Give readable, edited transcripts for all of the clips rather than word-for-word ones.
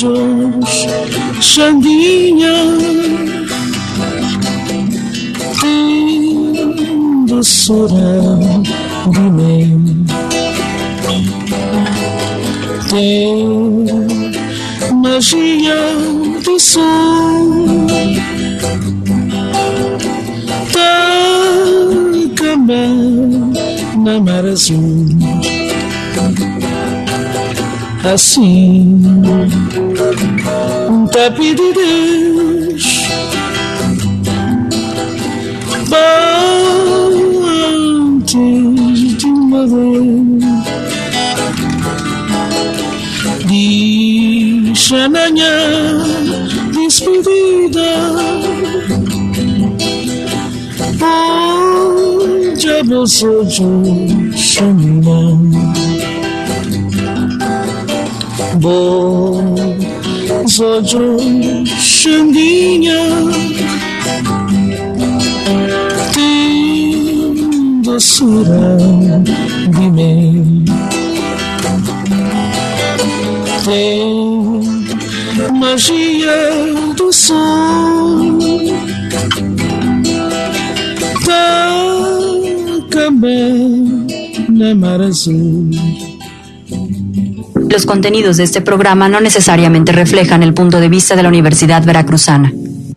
olhos, Xandinha, tem doçura de mel, tem magia do sol, Tacama na mar azul. Assim, tapi de Deus, antes de uma vez, deixa na minha despedida, onde a bolsa de chamina. Bons olhos, Xandinha, tem doçura de mel, tem magia do sol, Tacama na mar azul. Los contenidos de este programa no necesariamente reflejan el punto de vista de la Universidad Veracruzana.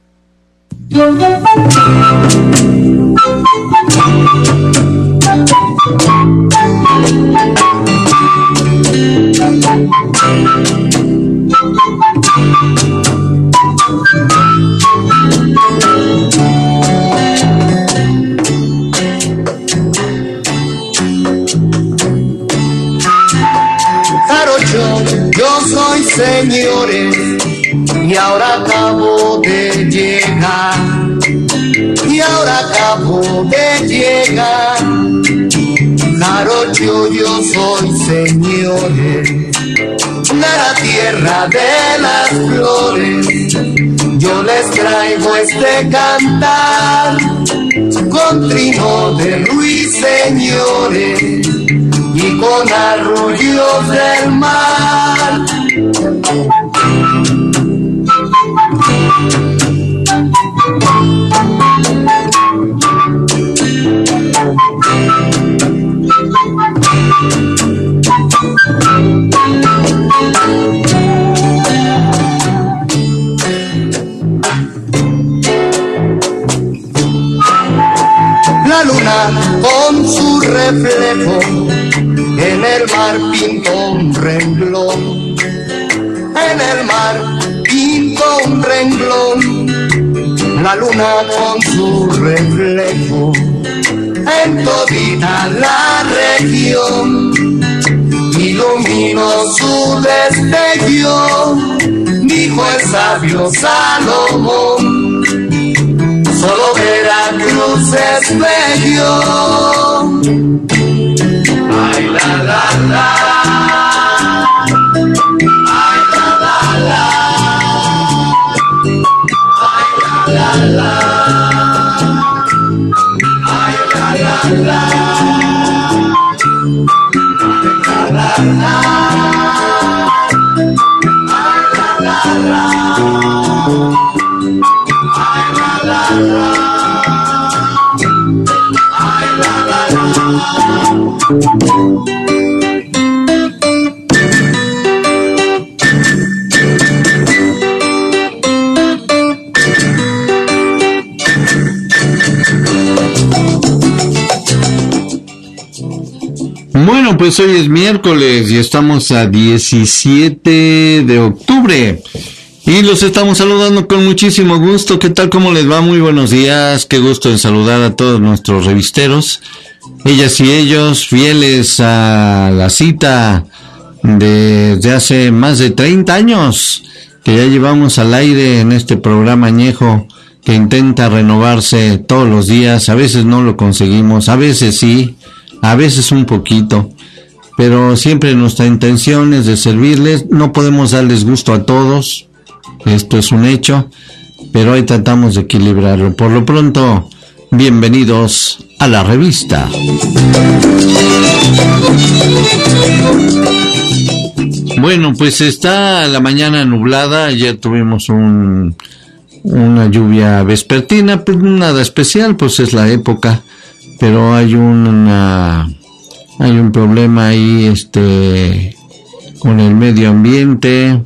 Yo soy señores y ahora acabo de llegar, Jarocho, yo soy señores de la tierra de las flores, yo les traigo este cantar con trino de ruiseñores y con arrullos del mar. La luna con su reflejo en el mar pintó un renglón, en el mar pintó un renglón. La luna con su reflejo en todita la región iluminó su destello, dijo el sabio Salomón. Solo Veracruz es bello. Ay, la, la, la. Ay, la, la, la. Ay, la, la, la. Ay, la, la, la. Ay, la, la, la. Ay, la, la, la. Bueno, pues hoy es miércoles y estamos a 17 de octubre y los estamos saludando con muchísimo gusto. ¿Qué tal? ¿Cómo les va? Muy buenos días. Qué gusto en saludar a todos nuestros revisteros, ellas y ellos, fieles a la cita desde hace más de 30 años que ya llevamos al aire en este programa añejo que intenta renovarse todos los días. A veces no lo conseguimos, a veces sí, a veces un poquito, pero siempre nuestra intención es de servirles. No podemos darles gusto a todos, esto es un hecho, pero ahí tratamos de equilibrarlo. Por lo pronto, bienvenidos a la revista. Bueno, pues está la mañana nublada. Ayer tuvimos una lluvia vespertina, pues nada especial, pues es la época, pero hay un problema ahí con el medio ambiente.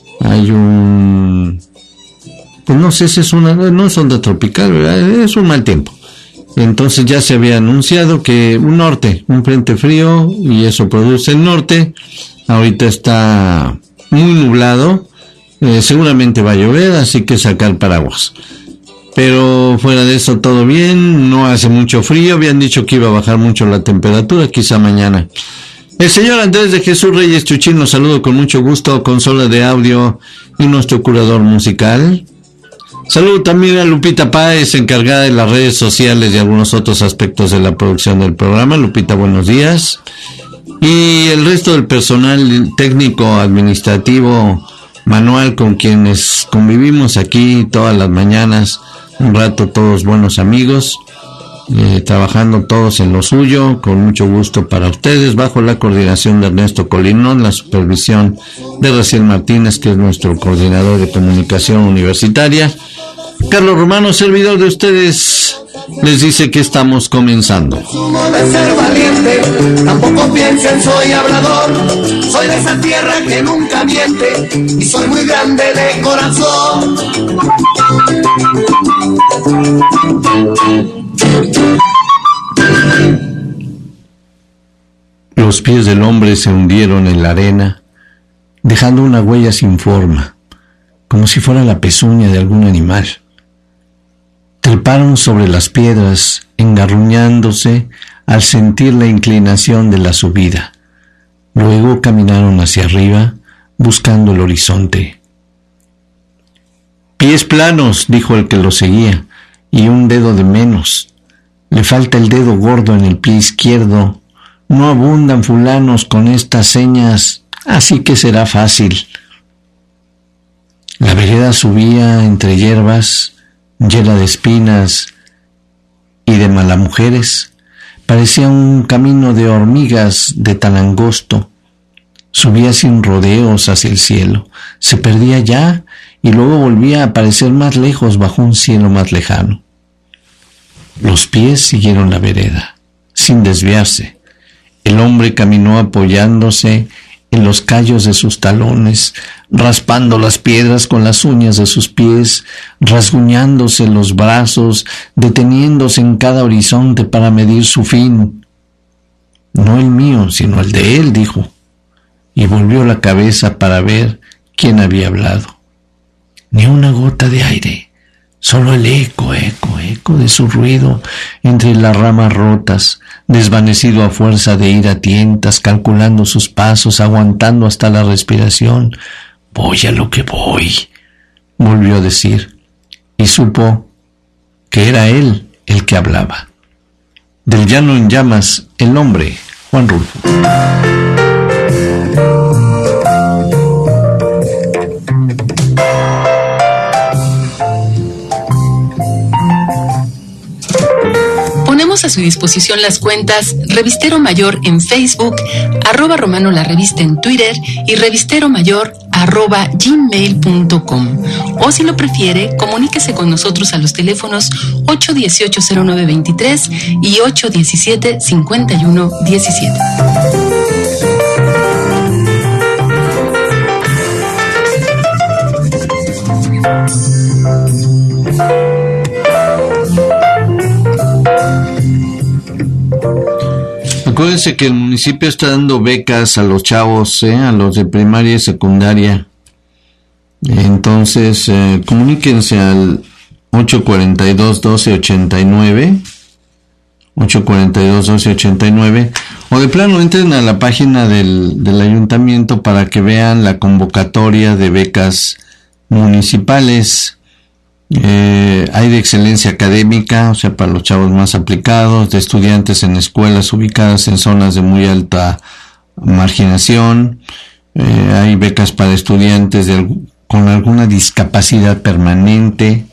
Pues no sé si no es onda tropical, ¿verdad? Es un mal tiempo. Entonces ya se había anunciado que un frente frío, y eso produce el norte. Ahorita está muy nublado, seguramente va a llover, así que sacar paraguas. Pero fuera de eso todo bien, no hace mucho frío, habían dicho que iba a bajar mucho la temperatura, quizá mañana. El señor Andrés de Jesús Reyes Chuchín nos saludo con mucho gusto, consola de audio y nuestro curador musical. Saludo también a Lupita Páez, encargada de las redes sociales y algunos otros aspectos de la producción del programa. Lupita, buenos días. Y el resto del personal técnico, administrativo, manual, con quienes convivimos aquí todas las mañanas, un rato todos buenos amigos, trabajando todos en lo suyo, con mucho gusto para ustedes, bajo la coordinación de Ernesto Colinón, la supervisión de Raciel Martínez, que es nuestro coordinador de comunicación universitaria. Carlos Romano, servidor de ustedes, les dice que estamos comenzando. De ser valiente, tampoco piensen soy hablador, soy de esa tierra que nunca miente y soy muy grande de corazón. Los pies del hombre se hundieron en la arena, dejando una huella sin forma, como si fuera la pezuña de algún animal. Treparon sobre las piedras, engarruñándose al sentir la inclinación de la subida. Luego caminaron hacia arriba, buscando el horizonte. Pies planos, dijo el que lo seguía, y un dedo de menos. Le falta el dedo gordo en el pie izquierdo. No abundan fulanos con estas señas, así que será fácil. La vereda subía entre hierbas, llena de espinas y de malamujeres. Parecía un camino de hormigas de tan angosto. Subía sin rodeos hacia el cielo, se perdía ya y luego volvía a aparecer más lejos bajo un cielo más lejano. Los pies siguieron la vereda, sin desviarse. El hombre caminó apoyándose en los callos de sus talones, raspando las piedras con las uñas de sus pies, rasguñándose los brazos, deteniéndose en cada horizonte para medir su fin. No el mío, sino el de él, dijo, y volvió la cabeza para ver quién había hablado. Ni una gota de aire, solo el eco de su ruido entre las ramas rotas, desvanecido a fuerza de ir a tientas, calculando sus pasos, aguantando hasta la respiración. Voy a lo que voy, volvió a decir, y supo que era él el que hablaba. Del llano en llamas, el hombre, Juan Rulfo. Ponemos a su disposición las cuentas Revistero Mayor en Facebook, @Romano la Revista en Twitter y Revistero Mayor @gmail.com. O si lo prefiere, comuníquese con nosotros a los teléfonos 818-0923 y 817-5117. Acuérdense que el municipio está dando becas a los chavos, a los de primaria y secundaria. Entonces, comuníquense al 842-1289, 842-1289, o de plano entren a la página del ayuntamiento para que vean la convocatoria de becas municipales. Hay de excelencia académica, o sea, para los chavos más aplicados, de estudiantes en escuelas ubicadas en zonas de muy alta marginación. Hay becas para estudiantes con alguna discapacidad permanente.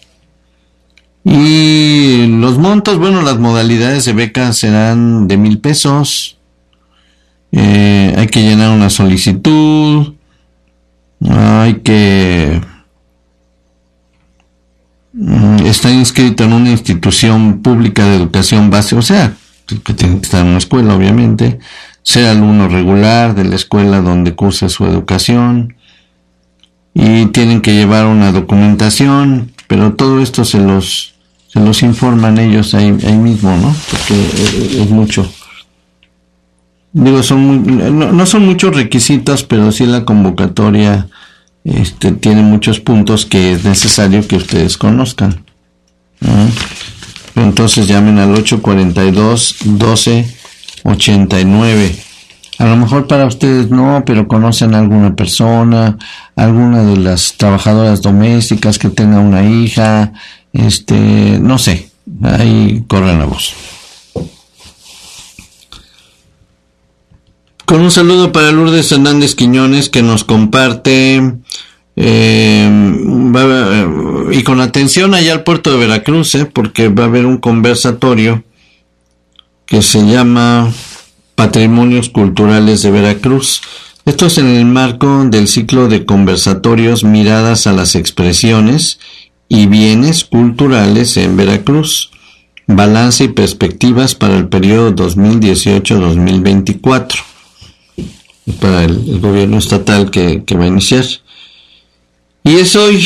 Y los montos, bueno, las modalidades de becas serán de 1,000 pesos. Hay que llenar una solicitud, hay que estar inscrito en una institución pública de educación básica, o sea, que tiene que estar en una escuela, obviamente, ser alumno regular de la escuela donde cursa su educación, y tienen que llevar una documentación, pero todo esto se los informan ellos ahí mismo, ¿no? Porque es mucho. Digo, no son muchos requisitos, pero sí la convocatoria tiene muchos puntos que es necesario que ustedes conozcan, ¿no? Entonces llamen al 842-1289. A lo mejor para ustedes no, pero conocen a alguna persona, alguna de las trabajadoras domésticas que tenga una hija, no sé, ahí corren la voz. Con un saludo para Lourdes Hernández Quiñones, que nos comparte, y con atención allá al puerto de Veracruz, porque va a haber un conversatorio que se llama Patrimonios Culturales de Veracruz. Esto es en el marco del ciclo de conversatorios Miradas a las Expresiones y Bienes Culturales en Veracruz, balance y perspectivas para el periodo 2018-2024, para el gobierno estatal que va a iniciar. Y es hoy.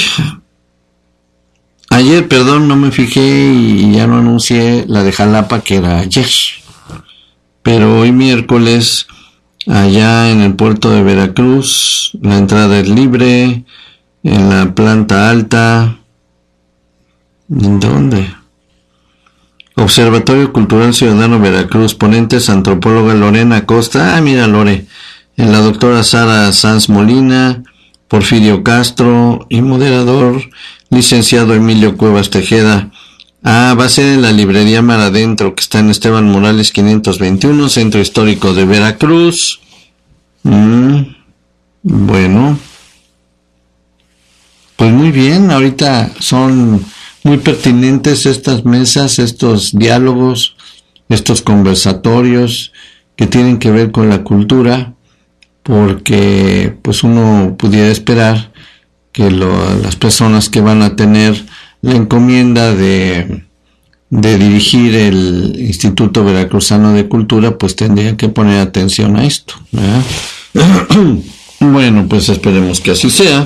Ayer, no me fijé y ya no anuncié la de Jalapa, que era ayer. Pero hoy miércoles, allá en el puerto de Veracruz, la entrada es libre, en la planta alta. ¿En dónde? Observatorio Cultural Ciudadano Veracruz, ponentes antropóloga Lorena Costa. Mira, Lore. La doctora Sara Sanz Molina, Porfirio Castro y moderador, licenciado Emilio Cuevas Tejeda. Va a ser en la librería Mar Adentro, que está en Esteban Morales 521, Centro Histórico de Veracruz. Bueno, pues muy bien, ahorita son muy pertinentes estas mesas, estos diálogos, estos conversatorios que tienen que ver con la cultura, porque pues uno pudiera esperar que las personas que van a tener la encomienda de dirigir el Instituto Veracruzano de Cultura, pues tendrían que poner atención a esto, ¿verdad? Bueno, pues esperemos que así sea.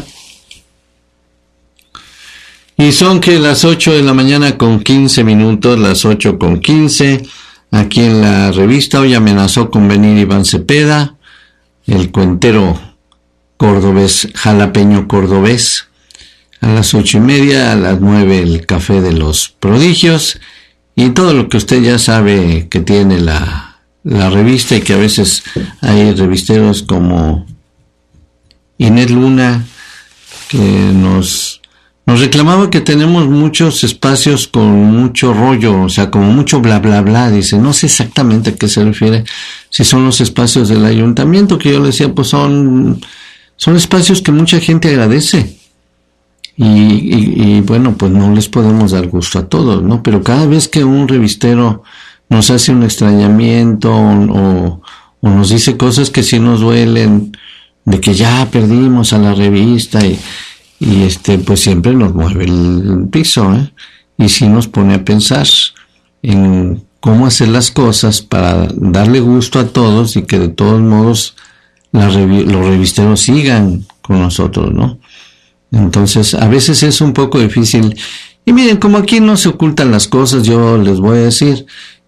Y son que las 8 de la mañana con 15 minutos, las 8:15, aquí en la revista. Hoy amenazó con venir Iván Cepeda, el cuentero cordobés, jalapeño cordobés. A las 8:30, a las 9 el Café de los Prodigios, y todo lo que usted ya sabe que tiene la revista, y que a veces hay revisteros como Inés Luna, que nos reclamaba que tenemos muchos espacios con mucho rollo, o sea, como mucho bla bla bla. Dice, no sé exactamente a qué se refiere, si son los espacios del ayuntamiento, que yo le decía, pues son espacios que mucha gente agradece. Y bueno, pues no les podemos dar gusto a todos, ¿no? Pero cada vez que un revistero nos hace un extrañamiento o nos dice cosas que sí nos duelen, de que ya perdimos a la revista y pues siempre nos mueve el piso, y sí nos pone a pensar en cómo hacer las cosas para darle gusto a todos y que de todos modos los revisteros sigan con nosotros, ¿no? Entonces, a veces es un poco difícil. Y miren, como aquí no se ocultan las cosas, yo les voy a decir,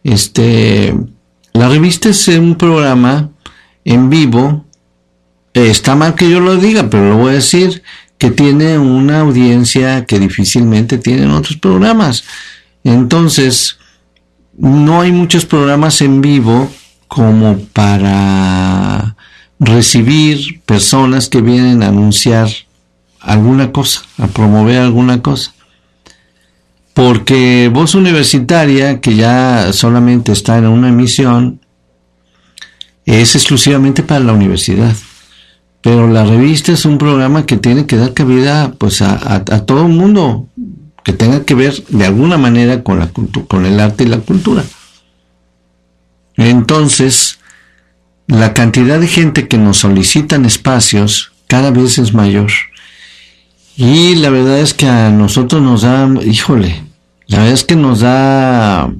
la revista es un programa en vivo. Está mal que yo lo diga, pero lo voy a decir, que tiene una audiencia que difícilmente tienen otros programas. Entonces, no hay muchos programas en vivo como para recibir personas que vienen a anunciar alguna cosa, a promover alguna cosa. Porque Voz Universitaria, que ya solamente está en una emisión, es exclusivamente para la universidad. Pero la revista es un programa que tiene que dar cabida pues a todo el mundo que tenga que ver de alguna manera con con el arte y la cultura. Entonces, la cantidad de gente que nos solicitan espacios cada vez es mayor. Y la verdad es que a nosotros nos da, la verdad es que nos da,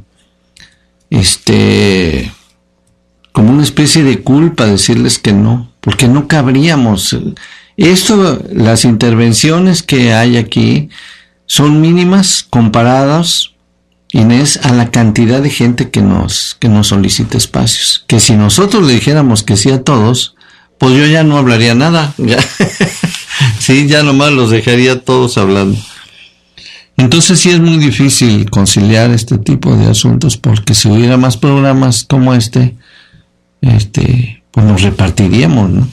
como una especie de culpa decirles que no, porque no cabríamos. Esto, las intervenciones que hay aquí son mínimas comparadas, Inés, a la cantidad de gente que nos solicita espacios. Que si nosotros le dijéramos que sí a todos, pues yo ya no hablaría nada. Ya. Sí, ya nomás los dejaría todos hablando. Entonces sí es muy difícil conciliar este tipo de asuntos, porque si hubiera más programas como pues nos repartiríamos, ¿no?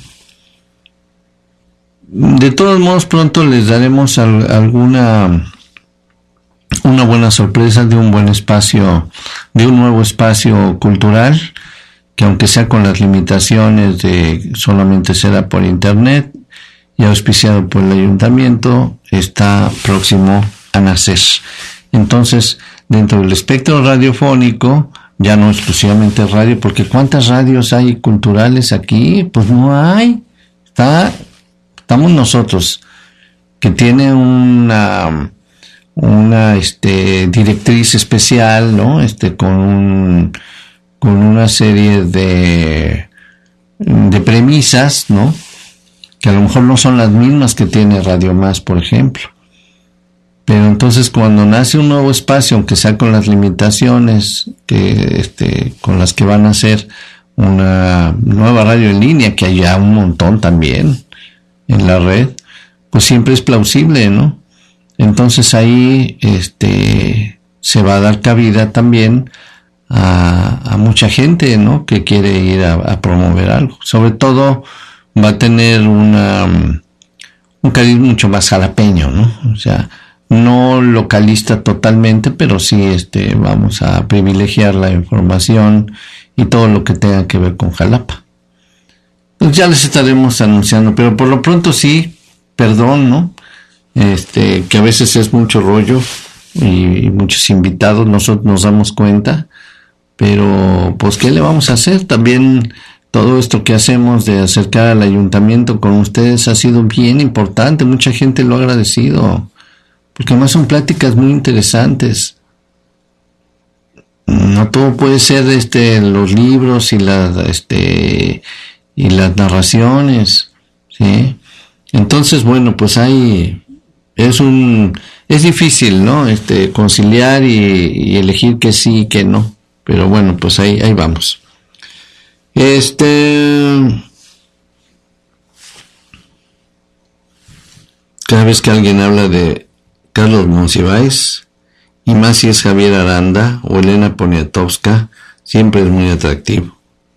De todos modos, pronto les daremos una buena sorpresa de un buen espacio, de un nuevo espacio cultural, que aunque sea con las limitaciones de solamente será por internet y auspiciado por el ayuntamiento, está próximo a nacer. Entonces, dentro del espectro radiofónico, ya no exclusivamente radio, porque ¿cuántas radios hay culturales aquí? Pues no hay. Estamos nosotros, que tiene una directriz especial, ¿no? Con una serie de premisas, ¿no? Que a lo mejor no son las mismas que tiene Radio Más, por ejemplo. Pero entonces cuando nace un nuevo espacio, aunque sea con las limitaciones con las que van a hacer una nueva radio en línea, que hay ya un montón también en la red, pues siempre es plausible, ¿no? Entonces ahí se va a dar cabida también a mucha gente, ¿no? Que quiere ir a promover algo. Sobre todo va a tener un cariz mucho más jalapeño, ¿no? O sea, no localista totalmente, pero sí vamos a privilegiar la información y todo lo que tenga que ver con Jalapa. Pues ya les estaremos anunciando, pero por lo pronto sí, perdón, ¿no? Que a veces es mucho rollo y muchos invitados, nosotros nos damos cuenta, pero pues ¿qué le vamos a hacer? También todo esto que hacemos de acercar al ayuntamiento con ustedes ha sido bien importante, mucha gente lo ha agradecido, porque además son pláticas muy interesantes. No todo puede ser los libros y las narraciones, ¿sí? Entonces, bueno, pues es difícil, ¿no? Conciliar y elegir que sí y que no. Pero bueno, pues ahí vamos. Cada vez que alguien habla de Carlos Monsiváis, y más si es Javier Aranda o Elena Poniatowska, siempre es muy atractivo.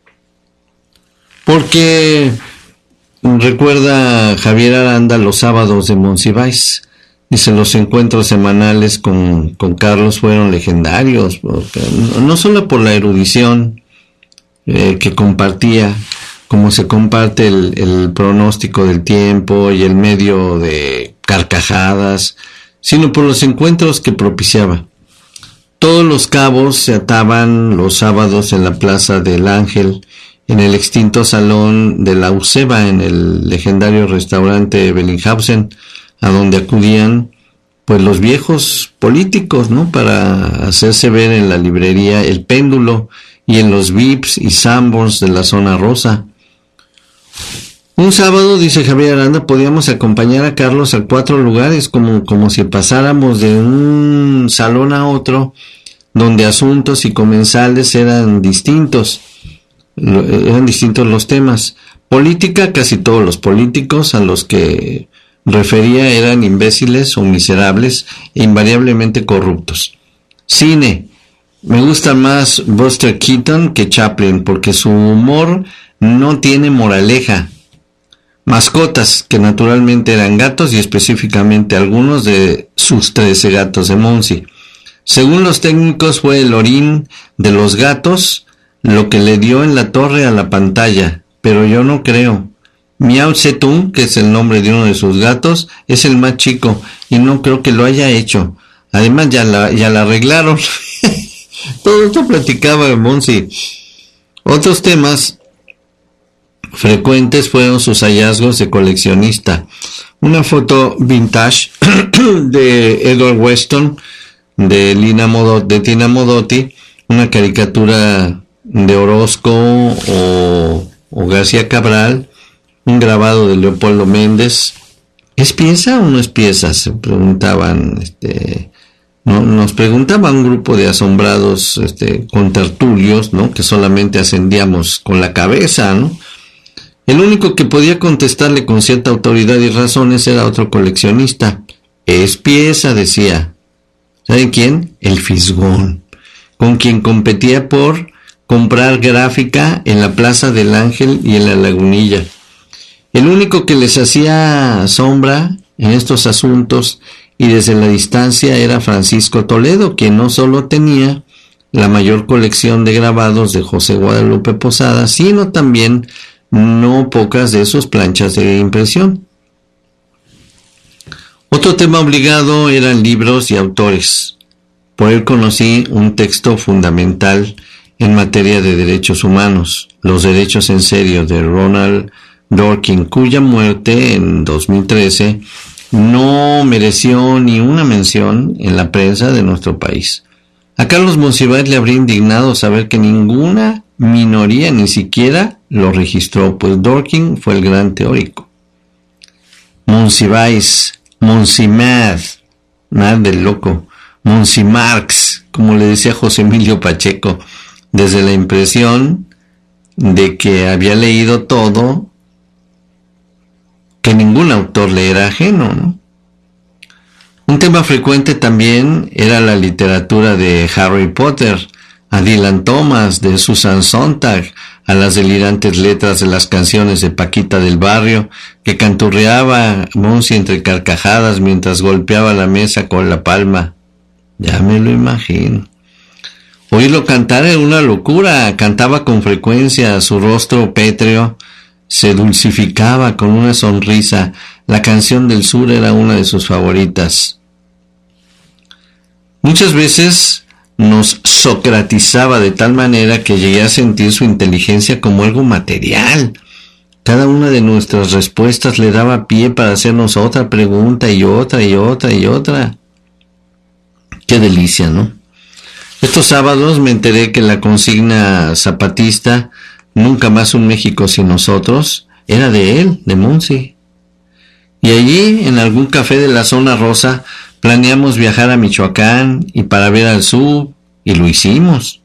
Porque recuerda Javier Aranda los sábados de Monsiváis. Dice, los encuentros semanales con Carlos fueron legendarios, porque no solo por la erudición que compartía, como se comparte el pronóstico del tiempo y el medio de carcajadas, sino por los encuentros que propiciaba. Todos los cabos se ataban los sábados en la Plaza del Ángel, en el extinto Salón de la Useba, en el legendario restaurante Bellinghausen, a donde acudían pues los viejos políticos, ¿no? Para hacerse ver en la librería El Péndulo y en los VIPs y Sanborns de la zona rosa. Un sábado, dice Javier Aranda, podíamos acompañar a Carlos a 4 lugares, como si pasáramos de un salón a otro, donde asuntos y comensales eran distintos los temas. Política, casi todos los políticos a los que refería eran imbéciles o miserables e invariablemente corruptos. Cine, me gusta más Buster Keaton que Chaplin, porque su humor no tiene moraleja. Mascotas, que naturalmente eran gatos y específicamente algunos de sus 13 gatos de Monsi. Según los técnicos fue el orín de los gatos lo que le dio en la torre a la pantalla, pero yo no creo. Miao Zedong, que es el nombre de uno de sus gatos, es el más chico y no creo que lo haya hecho. Además ya la arreglaron. Todo esto platicaba Monsi. Otros temas frecuentes fueron sus hallazgos de coleccionista. Una foto vintage de Edward Weston, de Tina Modotti, una caricatura de Orozco o García Cabral, un grabado de Leopoldo Méndez. ¿Es pieza o no es pieza?, se preguntaban, nos preguntaba un grupo de asombrados contertulios, ¿no?, que solamente ascendíamos con la cabeza, ¿no? El único que podía contestarle con cierta autoridad y razones era otro coleccionista. Es pieza, decía. ¿Saben quién? El Fisgón, con quien competía por comprar gráfica en la Plaza del Ángel y en la Lagunilla. El único que les hacía sombra en estos asuntos y desde la distancia era Francisco Toledo, quien no solo tenía la mayor colección de grabados de José Guadalupe Posada, sino también no pocas de sus planchas de impresión. Otro tema obligado eran libros y autores. Por él conocí un texto fundamental en materia de derechos humanos, Los derechos en serio, de Ronald Dworkin, cuya muerte en 2013 no mereció ni una mención en la prensa de nuestro país. A Carlos Monsiváis le habría indignado saber que ninguna minoría ni siquiera lo registró, pues Dworkin fue el gran teórico. Monsiváis, Monsimad, nada del loco, Monsimarx, como le decía José Emilio Pacheco, desde la impresión de que había leído todo, que ningún autor le era ajeno, ¿no? Un tema frecuente también era la literatura de Harry Potter, a Dylan Thomas, de Susan Sontag, a las delirantes letras de las canciones de Paquita del Barrio, que canturreaba Monsi entre carcajadas mientras golpeaba la mesa con la palma. Ya me lo imagino. Oírlo cantar era una locura, cantaba con frecuencia, su rostro pétreo se dulcificaba con una sonrisa. La canción del sur era una de sus favoritas. Muchas veces nos socratizaba de tal manera que llegué a sentir su inteligencia como algo material. Cada una de nuestras respuestas le daba pie para hacernos otra pregunta y otra y otra y otra. Qué delicia, ¿no? Estos sábados me enteré que la consigna zapatista, Nunca más un México sin nosotros, era de él, de Monsi. Y allí, en algún café de la zona rosa, planeamos viajar a Michoacán y para ver al sur, y lo hicimos.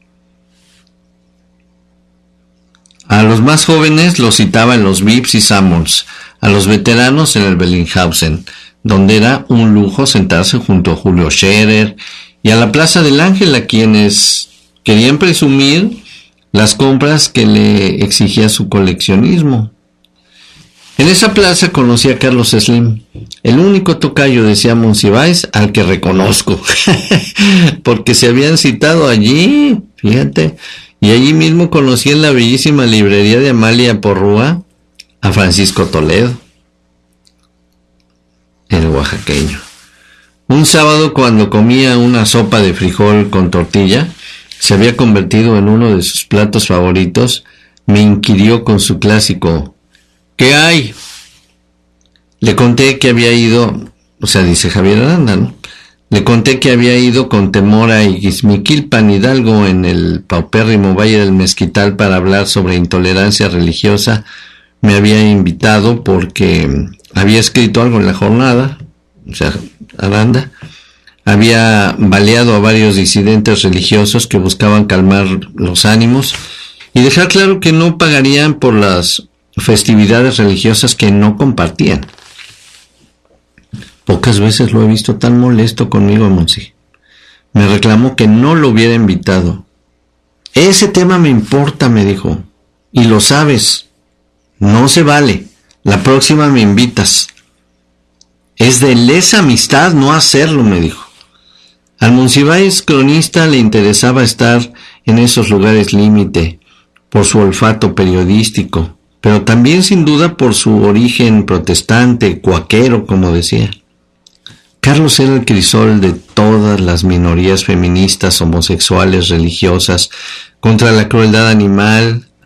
A los más jóvenes los citaba en los Vips y Samuels, a los veteranos en el Bellinghausen, donde era un lujo sentarse junto a Julio Scherer, y a la Plaza del Ángel, a quienes querían presumir las compras que le exigía su coleccionismo. En esa plaza conocí a Carlos Slim, el único tocayo, decía Monsiváis, al que reconozco, porque se habían citado allí, fíjate, y allí mismo conocí en la bellísima librería de Amalia Porrúa a Francisco Toledo, el oaxaqueño. Un sábado, cuando comía una sopa de frijol con tortilla, se había convertido en uno de sus platos favoritos, me inquirió con su clásico: ¿qué hay? Le conté que había ido, dice Javier Aranda, ¿no? Le conté que había ido con temor a Ixmiquilpan, Hidalgo, en el paupérrimo Valle del Mezquital, para hablar sobre intolerancia religiosa. Me había invitado porque había escrito algo en la jornada, Aranda. Había baleado a varios disidentes religiosos que buscaban calmar los ánimos y dejar claro que no pagarían por las festividades religiosas que no compartían. Pocas veces lo he visto tan molesto conmigo, Monsi. Me reclamó que no lo hubiera invitado. Ese tema me importa, me dijo, y lo sabes. No se vale. La próxima me invitas. Es de lesa amistad no hacerlo, me dijo. Al Monsiváis cronista le interesaba estar en esos lugares límite por su olfato periodístico, pero también sin duda por su origen protestante, cuaquero, como decía. Carlos era el crisol de todas las minorías feministas, homosexuales, religiosas, contra la crueldad animal,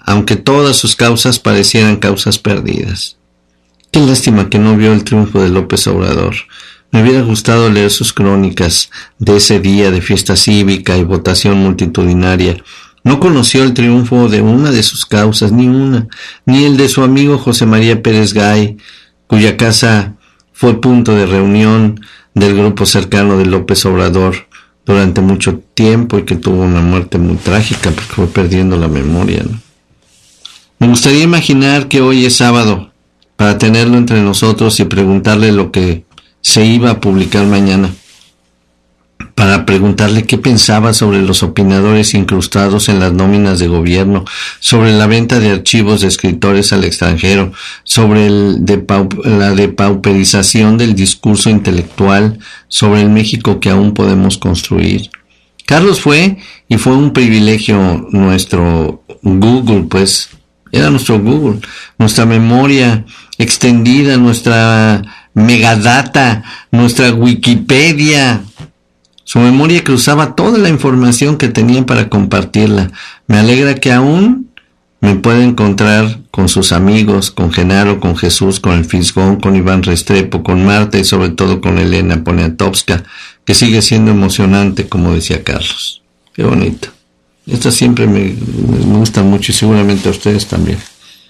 aunque todas sus causas parecieran causas perdidas. Qué lástima que no vio el triunfo de López Obrador. Me hubiera gustado leer sus crónicas de ese día de fiesta cívica y votación multitudinaria. No conoció el triunfo de una de sus causas, ni una, ni el de su amigo José María Pérez Gay, cuya casa fue punto de reunión del grupo cercano de López Obrador durante mucho tiempo y que tuvo una muerte muy trágica porque fue perdiendo la memoria, ¿no? Me gustaría imaginar que hoy es sábado para tenerlo entre nosotros y preguntarle lo que se iba a publicar mañana, para preguntarle qué pensaba sobre los opinadores incrustados en las nóminas de gobierno, sobre la venta de archivos de escritores al extranjero, sobre la depauperización del discurso intelectual, sobre el México que aún podemos construir. Carlos fue un privilegio nuestro Google, pues, era nuestro Google, nuestra memoria extendida, nuestra megadata, nuestra Wikipedia. Su memoria cruzaba toda la información que tenían para compartirla. Me alegra que aún me pueda encontrar con sus amigos, con Genaro, con Jesús, con el Fisgón, con Iván Restrepo, con Marta y sobre todo con Elena Poniatowska, que sigue siendo emocionante, como decía Carlos. Qué bonito. Estas siempre me gustan mucho y seguramente a ustedes también.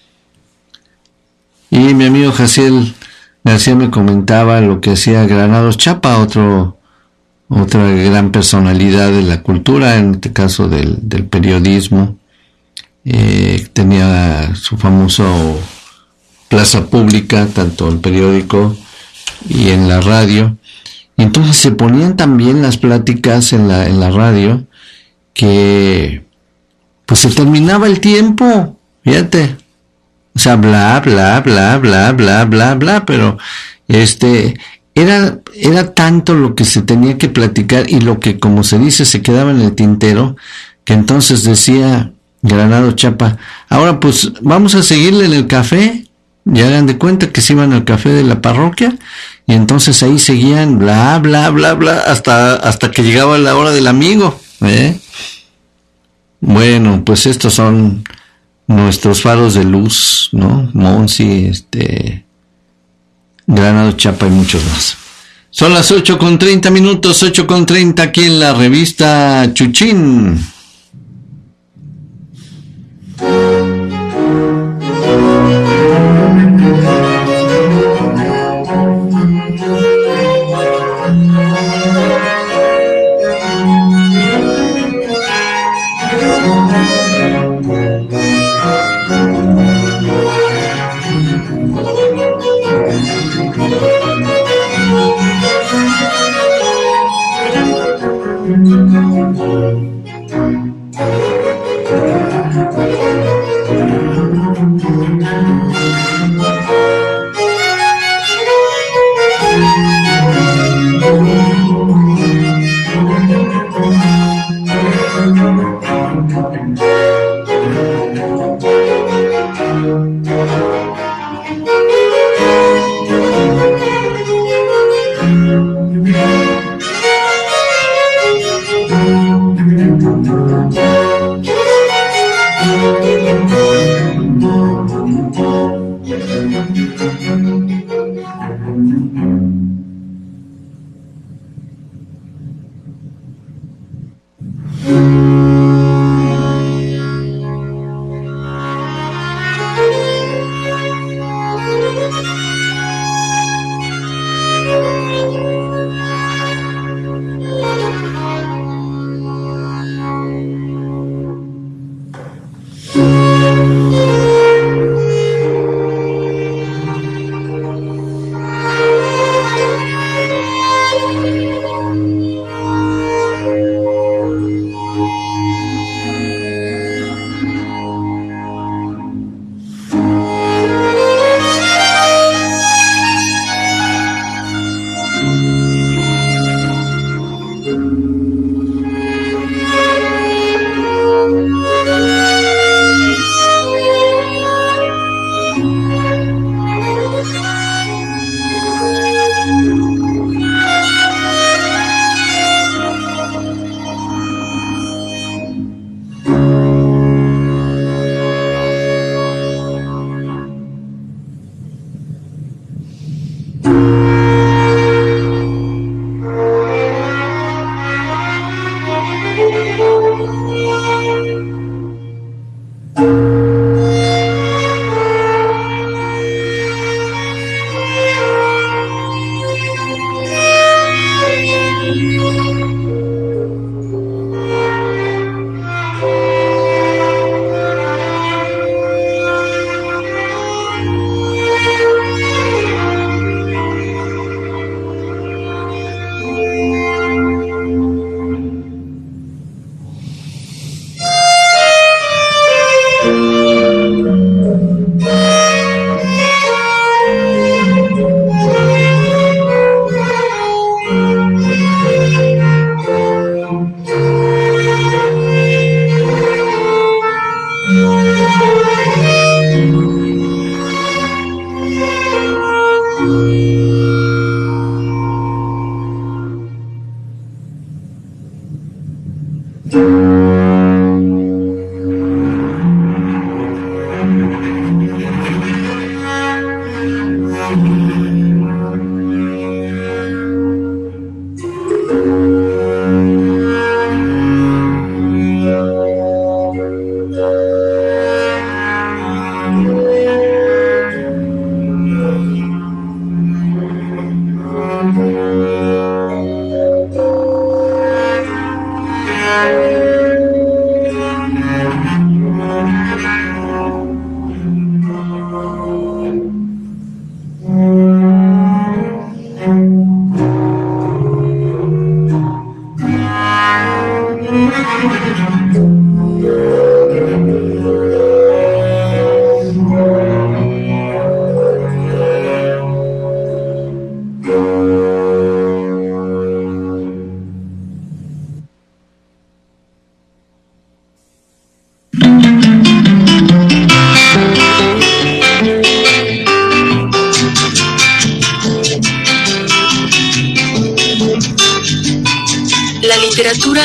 Y mi amigo Jaciel García me comentaba lo que hacía Granados Chapa, otra gran personalidad de la cultura, en este caso del periodismo. Tenía su famoso plaza pública, tanto en periódico y en la radio. Y entonces se ponían también las pláticas en la radio, que pues se terminaba el tiempo, fíjate. O sea, bla, bla, bla, bla, bla, bla, bla, pero era tanto lo que se tenía que platicar y lo que, como se dice, se quedaba en el tintero, que entonces decía Granado Chapa, ahora pues vamos a seguirle en el café. Ya hagan de cuenta que se iban al café de la parroquia y entonces ahí seguían bla, bla, bla, bla, hasta que llegaba la hora del amigo, Bueno, pues estos son nuestros faros de luz, ¿no? Monsi, Granado Chapa y muchos más. Son las 8:30 minutos, 8:30 aquí en la revista Chuchín.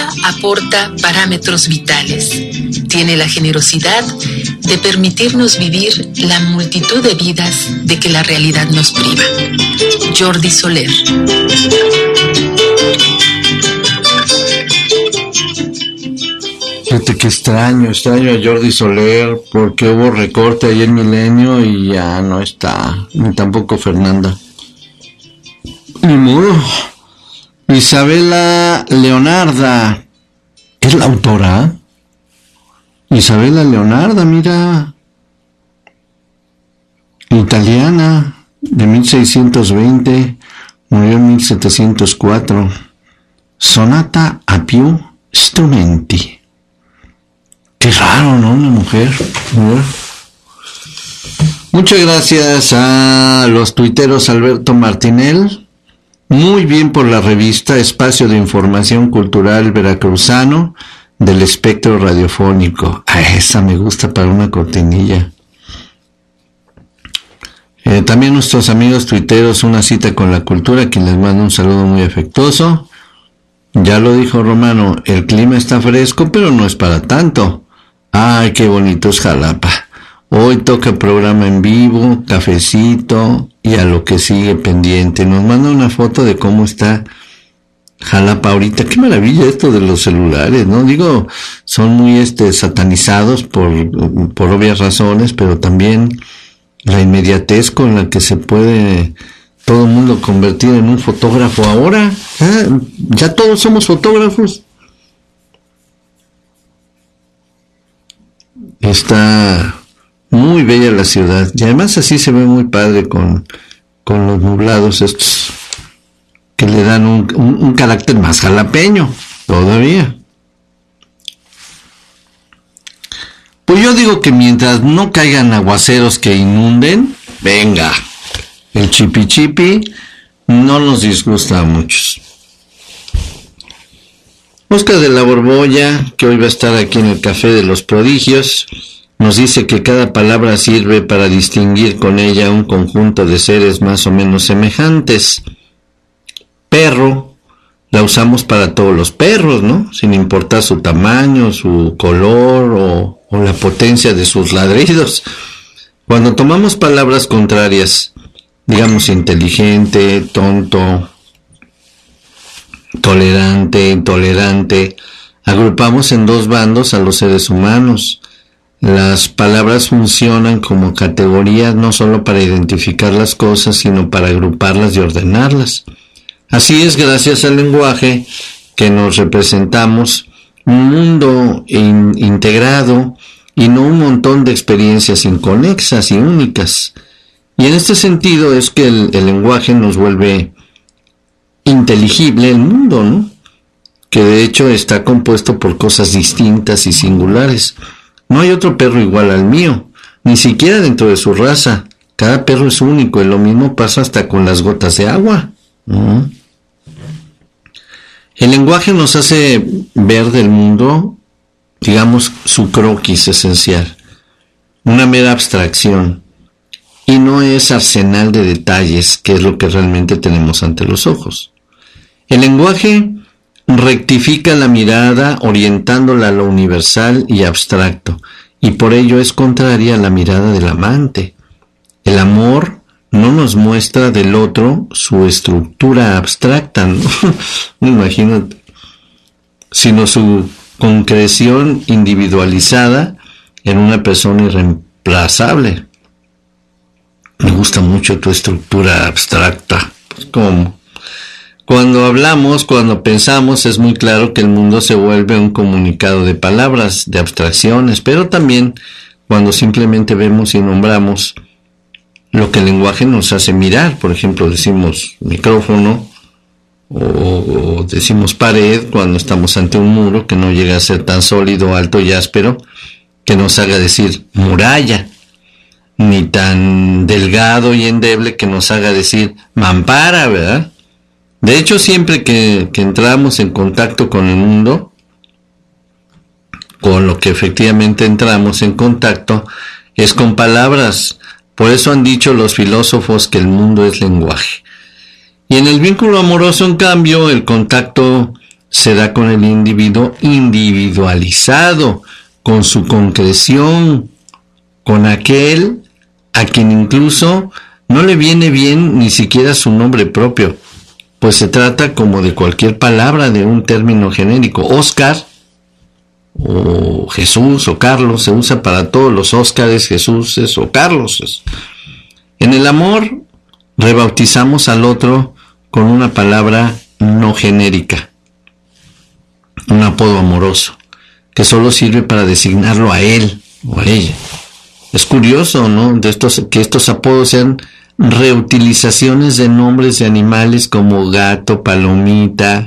vida aporta parámetros vitales. Tiene la generosidad de permitirnos vivir la multitud de vidas de que la realidad nos priva. Jordi Soler. Fíjate que extraño a Jordi Soler, porque hubo recorte ahí en Milenio y ya no está, ni tampoco Fernanda. Ni modo. Isabela Leonarda, ¿es la autora? Isabela Leonarda, mira, italiana, de 1620, murió en 1704, sonata a più strumenti. Qué raro, ¿no? Una mujer. Muchas gracias a los tuiteros Alberto Martinel. Muy bien por la revista Espacio de Información Cultural Veracruzano del Espectro Radiofónico. Esa me gusta para una cortinilla. También nuestros amigos tuiteros Una Cita con la Cultura, quien les mando un saludo muy afectuoso. Ya lo dijo Romano, el clima está fresco, pero no es para tanto. Ay, qué bonito es Jalapa. Hoy toca programa en vivo, cafecito y a lo que sigue pendiente. Nos manda una foto de cómo está Jalapa ahorita. Qué maravilla esto de los celulares, ¿no? Digo, son muy satanizados por obvias razones, pero también la inmediatez con la que se puede todo el mundo convertir en un fotógrafo ahora. Ya todos somos fotógrafos. Está muy bella la ciudad y además así se ve muy padre con los nublados estos que le dan un carácter más jalapeño todavía. Pues yo digo que mientras no caigan aguaceros que inunden, venga, el chipi chipi no nos disgusta a muchos. Oscar de la Borbolla, que hoy va a estar aquí en el Café de los Prodigios, nos dice que cada palabra sirve para distinguir con ella un conjunto de seres más o menos semejantes. Perro, la usamos para todos los perros, ¿no? Sin importar su tamaño, su color o la potencia de sus ladridos. Cuando tomamos palabras contrarias, digamos inteligente, tonto, tolerante, intolerante, agrupamos en dos bandos a los seres humanos. Las palabras funcionan como categorías no solo para identificar las cosas, sino para agruparlas y ordenarlas. Así es gracias al lenguaje que nos representamos un mundo integrado y no un montón de experiencias inconexas y únicas. Y en este sentido es que el lenguaje nos vuelve inteligible el mundo, ¿no? Que de hecho está compuesto por cosas distintas y singulares. No hay otro perro igual al mío, ni siquiera dentro de su raza. Cada perro es único y lo mismo pasa hasta con las gotas de agua. El lenguaje nos hace ver del mundo, digamos, su croquis esencial, una mera abstracción, y no es arsenal de detalles, que es lo que realmente tenemos ante los ojos. El lenguaje rectifica la mirada orientándola a lo universal y abstracto, y por ello es contraria a la mirada del amante. El amor no nos muestra del otro su estructura abstracta, ¿no? Imagínate, sino su concreción individualizada en una persona irreemplazable. Me gusta mucho tu estructura abstracta. Pues, ¿cómo? Cuando hablamos, cuando pensamos, es muy claro que el mundo se vuelve un comunicado de palabras, de abstracciones, pero también cuando simplemente vemos y nombramos lo que el lenguaje nos hace mirar. Por ejemplo, decimos micrófono o decimos pared cuando estamos ante un muro que no llega a ser tan sólido, alto y áspero que nos haga decir muralla, ni tan delgado y endeble que nos haga decir mampara, ¿verdad? De hecho, siempre que entramos en contacto con el mundo, con lo que efectivamente entramos en contacto, es con palabras. Por eso han dicho los filósofos que el mundo es lenguaje. Y en el vínculo amoroso, en cambio, el contacto se da con el individuo individualizado, con su concreción, con aquel a quien incluso no le viene bien ni siquiera su nombre propio, pues se trata como de cualquier palabra de un término genérico. Oscar, o Jesús, o Carlos, se usa para todos los Óscares, Jesúses o Carloses. En el amor, rebautizamos al otro con una palabra no genérica, un apodo amoroso, que solo sirve para designarlo a él o a ella. Es curioso, ¿no?, que estos apodos sean reutilizaciones de nombres de animales como gato, palomita,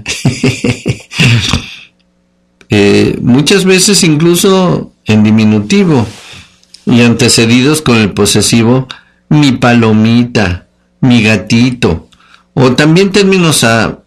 muchas veces incluso en diminutivo, y antecedidos con el posesivo mi palomita, mi gatito, o también términos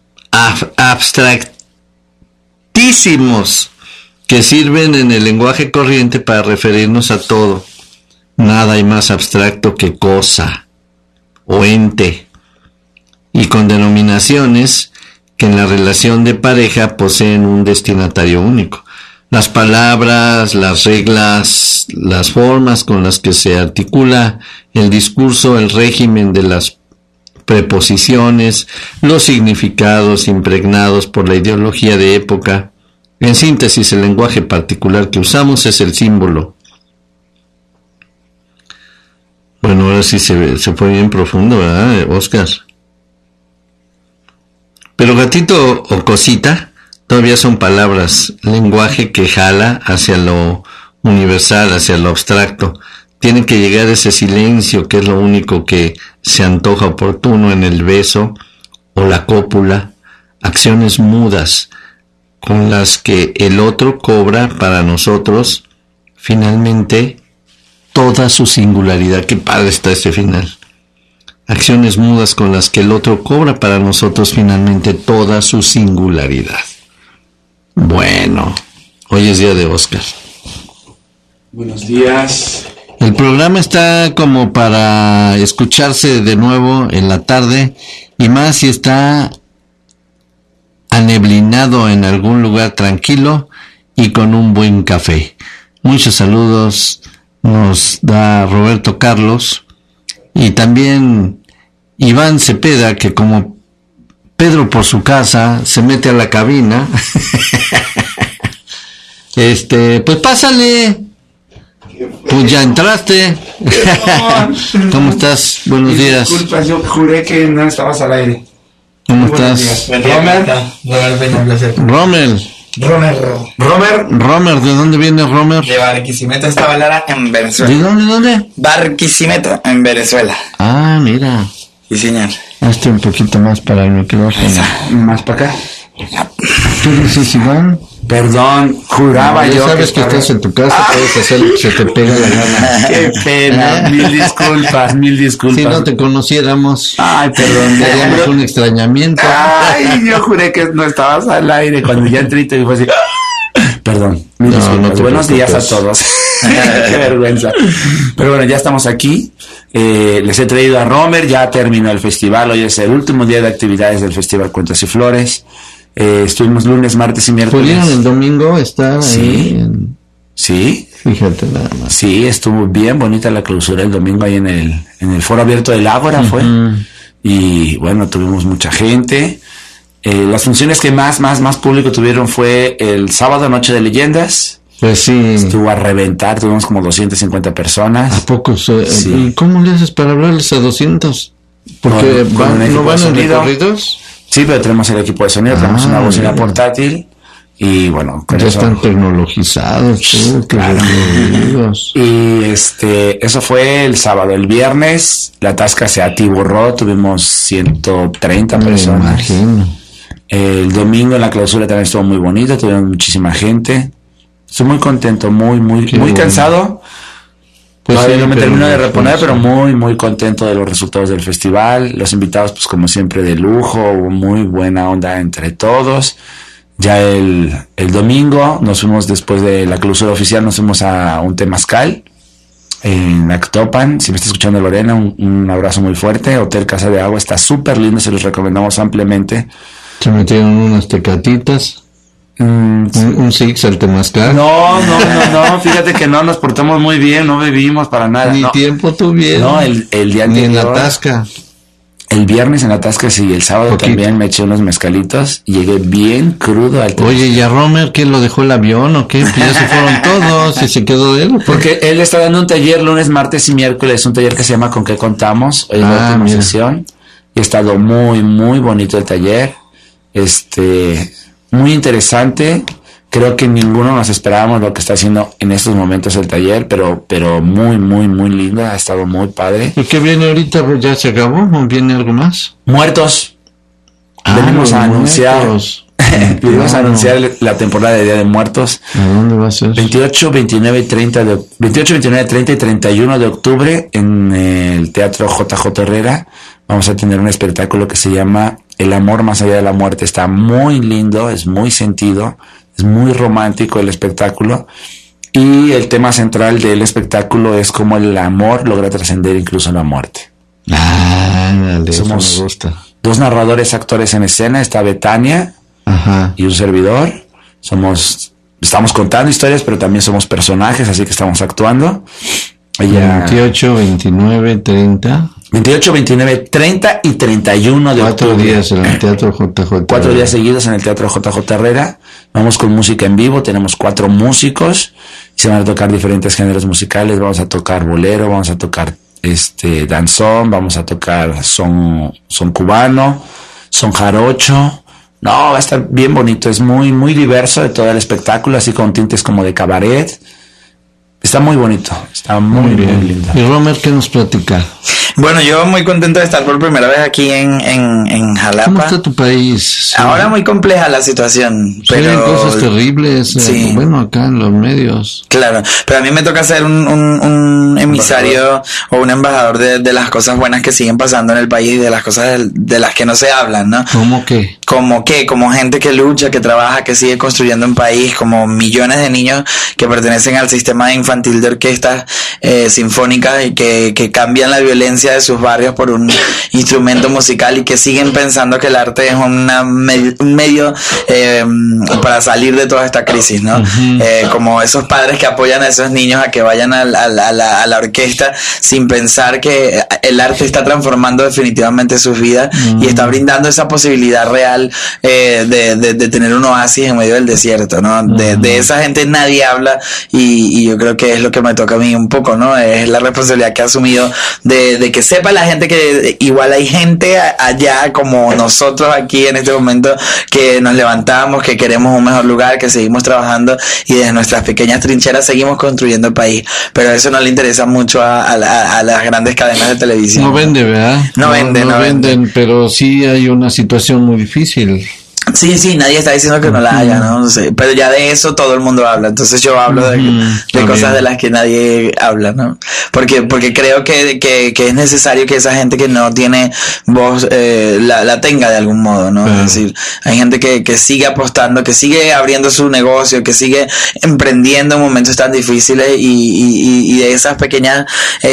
abstractísimos que sirven en el lenguaje corriente para referirnos a todo. Nada hay más abstracto que cosa o ente, y con denominaciones que en la relación de pareja poseen un destinatario único. Las palabras, las reglas, las formas con las que se articula el discurso, el régimen de las preposiciones, los significados impregnados por la ideología de época. En síntesis, el lenguaje particular que usamos es el símbolo. Bueno, ahora sí se fue bien profundo, ¿verdad, Oscar? Pero gatito o cosita todavía son palabras, lenguaje que jala hacia lo universal, hacia lo abstracto. Tiene que llegar ese silencio que es lo único que se antoja oportuno en el beso o la cópula, acciones mudas con las que el otro cobra para nosotros finalmente toda su singularidad. Qué padre está este final. Acciones mudas con las que el otro cobra para nosotros finalmente toda su singularidad. Bueno, hoy es día de Oscar. Buenos días. El programa está como para escucharse de nuevo en la tarde, y más si está aneblinado en algún lugar tranquilo y con un buen café. Muchos saludos nos da Roberto Carlos, y también Iván Cepeda, que como Pedro por su casa se mete a la cabina. Pues pásale. Pues ya entraste. ¿Cómo estás? Buenos días. Disculpas, yo juré que no estabas al aire. ¿Cómo estás? Romer, ¿de dónde viene Romer? De Barquisimeto, estaba Lara en Venezuela. ¿De dónde? Barquisimeto, en Venezuela. Ah, mira. Sí, señor. Hazte un poquito más para el micrófono. Más para acá. ¿Qué dices, Iván? Perdón, juraba no, yo sabes que estás en tu casa, puedes hacer lo que se te pega la gana. Qué pena, mil disculpas. Si no te conociéramos, ay, perdón, teníamos un extrañamiento. Ay, yo juré que no estabas al aire cuando ya entré y te dijo así. Perdón, mil disculpas. No buenos días a todos. Qué vergüenza. Pero bueno, ya estamos aquí. Les he traído a Romer, ya terminó el festival. Hoy es el último día de actividades del Festival Cuentos y Flores. Estuvimos lunes, martes y miércoles. ¿Pudieron el domingo estar ahí? Sí. Fíjate nada más. Sí, estuvo bien bonita la clausura el domingo ahí en el foro abierto del Ágora, fue. Y bueno, tuvimos mucha gente. Las funciones que más público tuvieron fue el sábado, Noche de Leyendas. Pues sí. Estuvo a reventar, tuvimos como 250 personas. ¿A poco? Sí. ¿Y cómo le haces para hablarles a 200? Porque ¿no van en recorridos? Sí, pero tenemos el equipo de sonido, tenemos una bocina portátil y bueno, ya están tecnologizados, claro. Y eso fue el sábado. El viernes la tasca se atiborró, tuvimos 130 personas. Me imagino. El domingo en la clausura también estuvo muy bonito, tuvimos muchísima gente. Estoy muy contento, muy cansado. Pues todavía no me termino de reponer, pero muy contento de los resultados del festival. Los invitados, pues como siempre, de lujo, hubo muy buena onda entre todos. Ya el domingo nos fuimos, después de la clausura oficial, nos fuimos a un temazcal en Actopan. Si me está escuchando Lorena, un abrazo muy fuerte. Hotel Casa de Agua, está súper lindo, se los recomendamos ampliamente. Se metieron unas tecatitas. Un six al temazcal. No, fíjate que no nos portamos muy bien, no bebimos para nada. Ni tiempo tuvieron. No, el día anterior. Ni en la tasca. El viernes en la tasca sí, el sábado también me eché unos mezcalitos y llegué bien crudo al Oye, ¿y a Romer quién lo dejó el avión o qué? Pues ya se fueron todos y se quedó de él. Porque él está dando un taller lunes, martes y miércoles, un taller que se llama ¿Con qué contamos? Hoy es la última sesión. Y ha estado muy, muy bonito el taller. Muy interesante. Creo que ninguno nos esperábamos lo que está haciendo en estos momentos el taller, pero muy, muy, muy lindo. Ha estado muy padre. ¿Y qué viene ahorita? ¿Ya se acabó? ¿O viene algo más? Muertos. Venimos a anunciar. Venimos a anunciar la temporada de Día de Muertos. ¿A dónde va a ser? 28, 29, 30 y 31 de octubre en el Teatro JJ Herrera. Vamos a tener un espectáculo que se llama El amor más allá de la muerte. Está muy lindo, es muy sentido. Es muy romántico el espectáculo y el tema central del espectáculo es cómo el amor logra trascender incluso la muerte. Somos me gusta. 2 narradores, actores en escena, está Betania y un servidor. Estamos contando historias, pero también somos personajes, así que estamos actuando. 28, 29, 30. 28, 29, 30 y 31 de octubre. 4 días en el Teatro JJ. 4 días seguidos en el Teatro JJ Herrera. Vamos con música en vivo. Tenemos 4 músicos. Y se van a tocar diferentes géneros musicales. Vamos a tocar bolero, vamos a tocar danzón, vamos a tocar son cubano, son jarocho. No, va a estar bien bonito. Es muy, muy diverso de todo el espectáculo, así con tintes como de cabaret. Está muy bonito, está muy bien, muy lindo. ¿Y Romer qué nos platica? Bueno, yo muy contento de estar por primera vez aquí en Jalapa. ¿Cómo está tu país? Ahora muy compleja la situación, pero hay cosas terribles, sí. Bueno, acá en los medios. Claro, pero a mí me toca ser un emisario o un embajador de las cosas buenas que siguen pasando en el país y de las cosas de las que no se hablan, ¿no? ¿Cómo qué? Como gente que lucha, que trabaja, que sigue construyendo un país, como millones de niños que pertenecen al sistema infantil de orquestas sinfónicas y que cambian la violencia de sus barrios por un instrumento musical y que siguen pensando que el arte es un medio para salir de toda esta crisis, ¿no? Como esos padres que apoyan a esos niños a que vayan a la orquesta sin pensar que el arte está transformando definitivamente sus vidas y está brindando esa posibilidad real de tener un oasis en medio del desierto, ¿no? De esa gente nadie habla y yo creo que es lo que me toca a mí un poco, ¿no? Es la responsabilidad que he asumido de que sepa la gente que igual hay gente allá como nosotros aquí en este momento que nos levantamos, que queremos un mejor lugar, que seguimos trabajando y desde nuestras pequeñas trincheras seguimos construyendo el país, pero eso no le interesa mucho a las grandes cadenas de televisión. No vende, ¿verdad? No venden, pero sí hay una situación muy difícil. Sí, nadie está diciendo que no la haya, ¿no? Sí, pero ya de eso todo el mundo habla, entonces yo hablo de cosas de las que nadie habla, ¿no? Porque creo que es necesario que esa gente que no tiene voz la tenga de algún modo, ¿no? Es decir, hay gente que sigue apostando, que sigue abriendo su negocio, que sigue emprendiendo en momentos tan difíciles y de esas pequeñas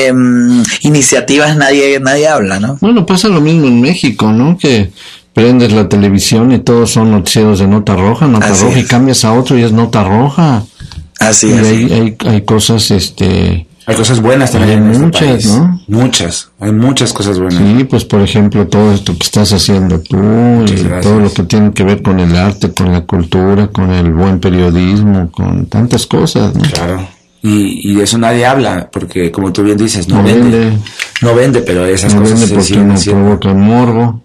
iniciativas nadie habla, ¿no? Bueno, pasa lo mismo en México, ¿no? Que prendes la televisión y todos son noticieros de nota roja, y cambias a otro y es nota roja. Así es. Hay cosas, hay cosas buenas también en muchas, este país. ¿no? Hay muchas cosas buenas. Sí, pues por ejemplo todo esto que estás haciendo tú y todo lo que tiene que ver con el arte, con la cultura, con el buen periodismo, con tantas cosas, ¿no? Claro. Y de eso nadie habla, porque como tú bien dices, no vende, pero esas no cosas vende porque no provocan morbo.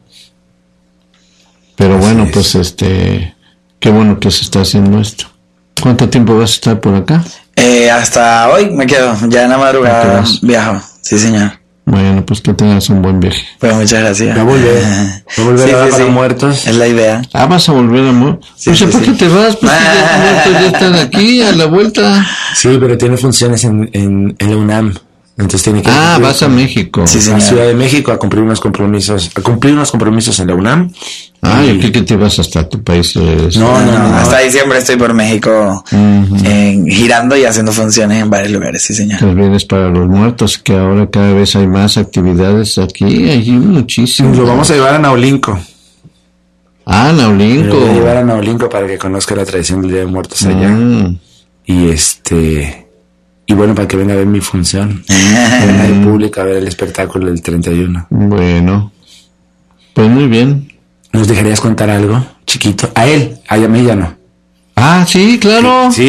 Pero así bueno, pues qué bueno que se está haciendo esto. ¿Cuánto tiempo vas a estar por acá? Hasta hoy me quedo, ya en la madrugada viajo, sí señor. Bueno, pues que tengas un buen viaje. Pues muchas gracias. Va a volver para Muertos. Es la idea. ¿Vas a volver a Muertos? ¿Por qué te vas? Pues los Muertos ya están aquí, a la vuelta. Sí, pero tiene funciones en la UNAM. Entonces tiene que vas a México. Sí, a Ciudad de México a cumplir unos compromisos en la UNAM. Yo creo que te vas hasta tu país. No. Hasta diciembre estoy por México girando y haciendo funciones en varios lugares, sí señor. Pues vienes para los Muertos, que ahora cada vez hay más actividades aquí, hay muchísimo. Lo vamos a llevar a Naulinco. Ah, Naulinco. Lo voy a llevar a Naulinco para que conozca la tradición del Día de Muertos allá. Y bueno, para que venga a ver mi función. Venga al público a ver el espectáculo del 31. Bueno, pues muy bien. ¿Nos dejarías contar algo, chiquito? A él, a mí ya no. Ah, sí, claro. Sí,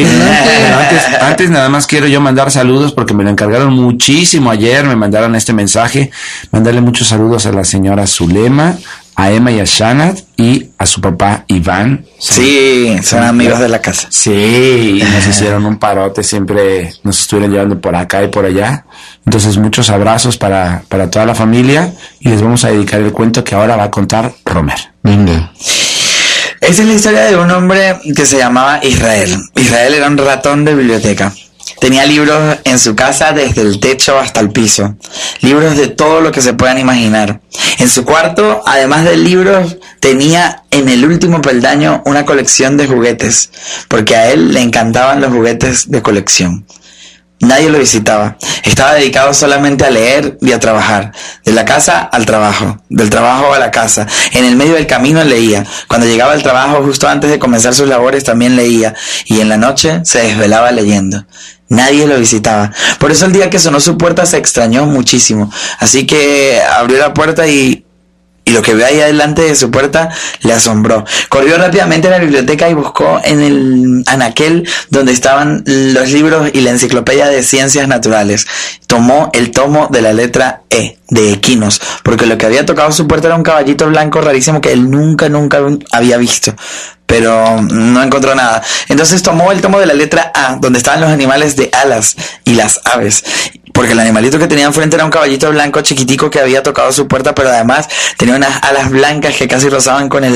antes nada más quiero yo mandar saludos porque me lo encargaron muchísimo ayer, me mandaron este mensaje, mandarle muchos saludos a la señora Zulema, a Emma y a Shanat y a su papá Iván. Sí, son amigos de la casa. Sí, y nos hicieron un parote, siempre nos estuvieron llevando por acá y por allá. Entonces muchos abrazos para toda la familia y les vamos a dedicar el cuento que ahora va a contar Romer. Venga. Esta es la historia de un hombre que se llamaba Israel. Israel era un ratón de biblioteca. Tenía libros en su casa desde el techo hasta el piso. Libros de todo lo que se puedan imaginar. En su cuarto, además de libros, tenía en el último peldaño una colección de juguetes, porque a él le encantaban los juguetes de colección. Nadie lo visitaba. Estaba dedicado solamente a leer y a trabajar. De la casa al trabajo. Del trabajo a la casa. En el medio del camino leía. Cuando llegaba al trabajo, justo antes de comenzar sus labores, también leía. Y en la noche se desvelaba leyendo. Nadie lo visitaba. Por eso el día que sonó su puerta se extrañó muchísimo. Así que abrió la puerta y lo que vio ahí adelante de su puerta le asombró. Corrió rápidamente a la biblioteca y buscó en el anaquel donde estaban los libros y la enciclopedia de ciencias naturales. Tomó el tomo de la letra E, de equinos, porque lo que había tocado su puerta era un caballito blanco rarísimo que él nunca había visto. Pero no encontró nada. Entonces tomó el tomo de la letra A, donde estaban los animales de alas y las aves. Porque el animalito que tenía enfrente era un caballito blanco chiquitico que había tocado su puerta, pero además tenía unas alas blancas que casi rozaban con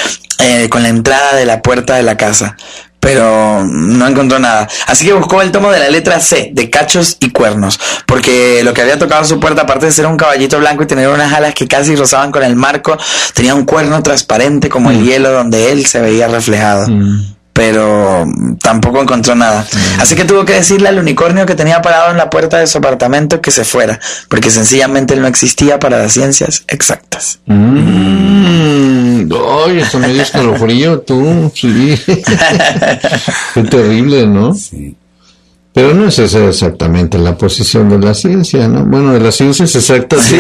la entrada de la puerta de la casa. Pero no encontró nada. Así que buscó el tomo de la letra C, de cachos y cuernos. Porque lo que había tocado su puerta, aparte de ser un caballito blanco y tener unas alas que casi rozaban con el marco, tenía un cuerno transparente como el hielo donde él se veía reflejado. Pero tampoco encontró nada. Así que tuvo que decirle al unicornio que tenía parado en la puerta de su apartamento que se fuera, porque sencillamente él no existía para las ciencias exactas. Ay, esto me dio escalofrío, tú, sí. Qué terrible, ¿no? Sí. Pero no es esa exactamente la posición de la ciencia, ¿no? Bueno, de las ciencias exactas, sí.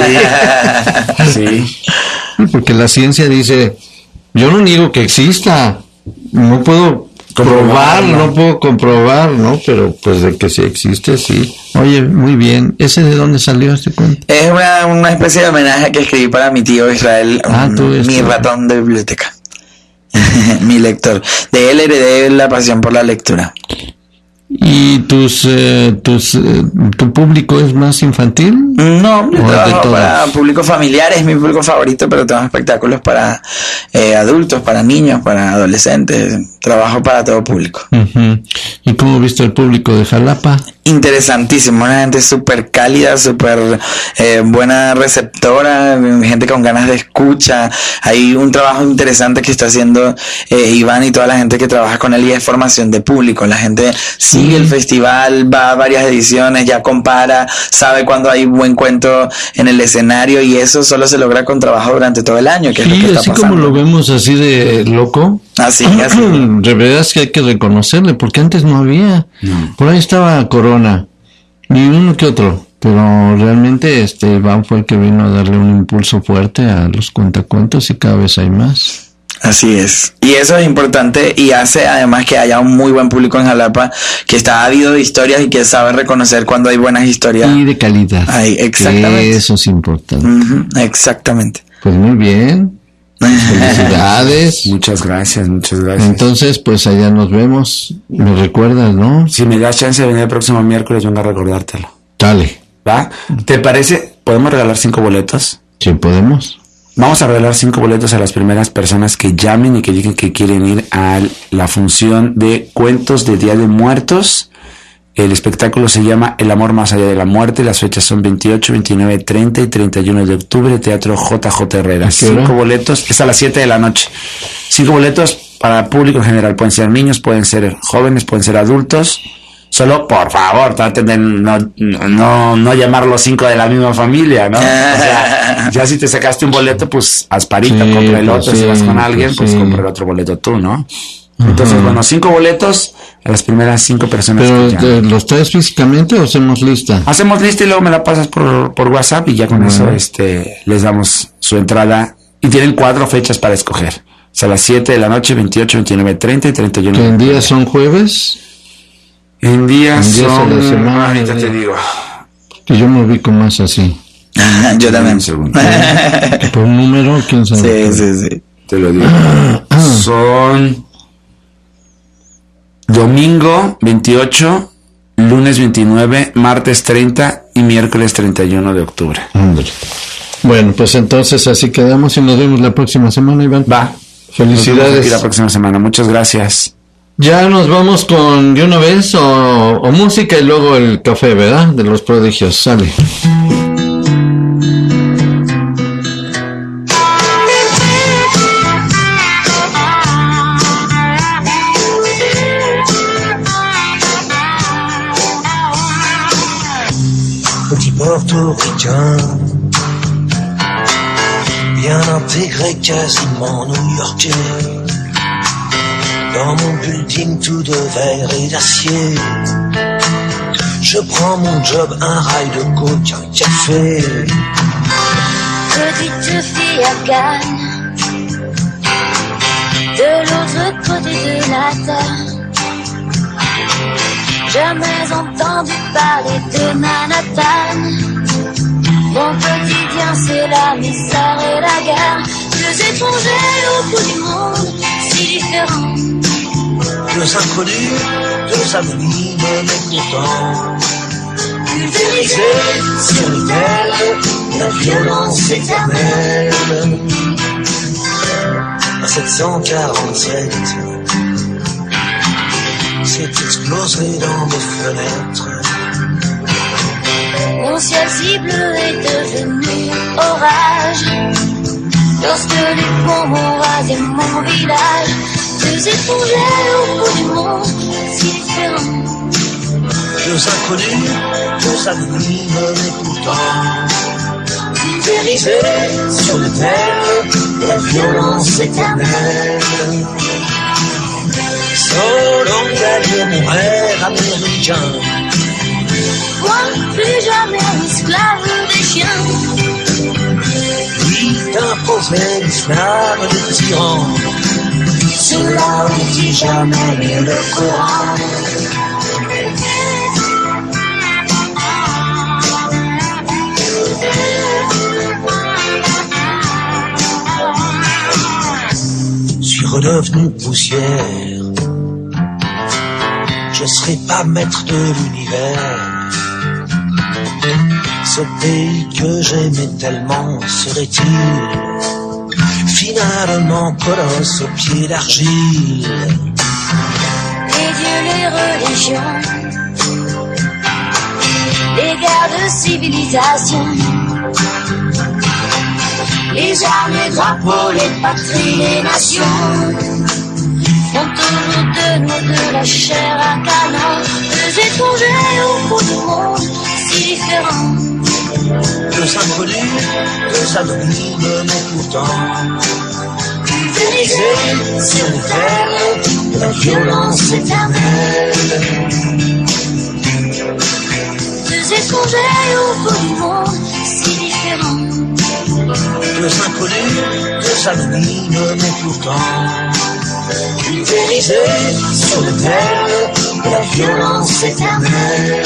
Sí. Porque la ciencia dice, yo no niego que exista, no puedo probar, no puedo comprobar, ¿no? Pero pues de que sí existe, sí. Oye, muy bien. ¿Ese de dónde salió este cuento? Es una especie de homenaje que escribí para mi tío Israel, mi ratón de biblioteca. Mi lector. De él heredé la pasión por la lectura. ¿Y tu público es más infantil? No, yo trabajo para público familiar, es mi público favorito, pero tengo espectáculos para adultos, para niños, para adolescentes, trabajo para todo público. Uh-huh. ¿Y cómo viste el público de Jalapa? Interesantísimo, una gente súper cálida, súper buena receptora, gente con ganas de escucha. Hay un trabajo interesante que está haciendo Iván y toda la gente que trabaja con él, y es formación de público. La gente sigue el festival, va a varias ediciones, ya compara, sabe cuando hay buen cuento en el escenario, y eso solo se logra con trabajo durante todo el año, que es lo que está así pasando. Como lo vemos así de loco. Así. De verdad es que hay que reconocerle, porque antes no había. Por ahí estaba Corona, y uno que otro, pero realmente Iván fue el que vino a darle un impulso fuerte a los cuentacuentos, y cada vez hay más. Así es, y eso es importante, y hace además que haya un muy buen público en Jalapa que está ávido de historias y que sabe reconocer cuando hay buenas historias y de calidad. Exactamente. Eso es importante. Exactamente. Pues muy bien. Felicidades. Muchas gracias. Entonces, pues allá nos vemos. Me recuerdas, ¿no? Si me das chance de venir el próximo miércoles, vengo a recordártelo. Dale. ¿Va? ¿Te parece? ¿Podemos regalar 5 boletos? Sí, podemos. Vamos a regalar 5 boletos a las primeras personas que llamen y que digan que quieren ir a la función de Cuentos de Día de Muertos. El espectáculo se llama El amor más allá de la muerte. Las fechas son 28, 29, 30 y 31 de octubre, Teatro JJ Herrera. 5 boletos, es a las 7 de la noche. 5 boletos para público en general. Pueden ser niños, pueden ser jóvenes, pueden ser adultos. Solo, por favor, traten de no llamar los 5 de la misma familia, ¿no? O sea, ya si te sacaste un boleto, pues asparita, compra el otro. Si vas con alguien, pues compra el otro boleto tú, ¿no? Entonces, bueno, 5 boletos a las primeras 5 personas. ¿Pero los traes físicamente o hacemos lista? Hacemos lista y luego me la pasas por WhatsApp y ya con eso les damos su entrada. Y tienen 4 fechas para escoger. O sea, las 7 de la noche, 28, 29, 30 y 31. ¿En días son jueves? En días son... de la semana. Ahorita te digo. Que yo me ubico más así. Yo también. ¿Por un número? ¿Quién sabe? Sí. Te lo digo. Son... Domingo 28, lunes 29, martes 30 y miércoles 31 de octubre. Ándale. Bueno, pues entonces así quedamos y nos vemos la próxima semana, Iván. Va. Felicidades. Nos vemos aquí la próxima semana. Muchas gracias. Ya nos vamos con de una vez o música y luego el café, ¿verdad? De los prodigios. Sale. Petit portoricain, bien intégré, quasiment new-yorkais. Dans mon building tout de verre et d'acier, je prends mon job, un rail de coke, un café. Petite fille afghane, de l'autre côté de la terre. Jamais entendu parler de Manhattan. Mon quotidien c'est la misère et la guerre. Deux étrangers au bout du monde, si différents. Deux inconnus, deux anonymes, mais pourtant pulvérisés sur l'autel, la violence éternelle. À 747, c'est explosé dans mes fenêtres. Mon ciel si bleu est devenu orage. Lorsque les bombes ont rasé mon village. Deux étrangers au bout du monde, si différents. Deux inconnus, deux anonymes, mais pourtant pulvérisés sur l'autel, la violence éternelle. Solon gagné mon rêve américain. Moi, plus jamais esclave des chiens. Lui d'imposer l'islam des tyrans. Cela ne dit jamais le Coran. Suis redevenu poussière. Je serai pas maître de l'univers. Ce pays que j'aimais tellement serait-il finalement colosse aux pieds d'argile? Les dieux, les religions, les guerres de civilisation, les armes, les drapeaux, les patries, les nations font autour de nous de la chair à canon. Deux étrangers au bout du monde, si différents. Deux inconnus, deux anonymes, mais pourtant pulvérisés sur les terres de la violence éternelle. Deux étrangers au bout du monde, si différents. Deux inconnus, deux anonymes, mais pourtant pulvérisés sur les terres de la violence éternelle.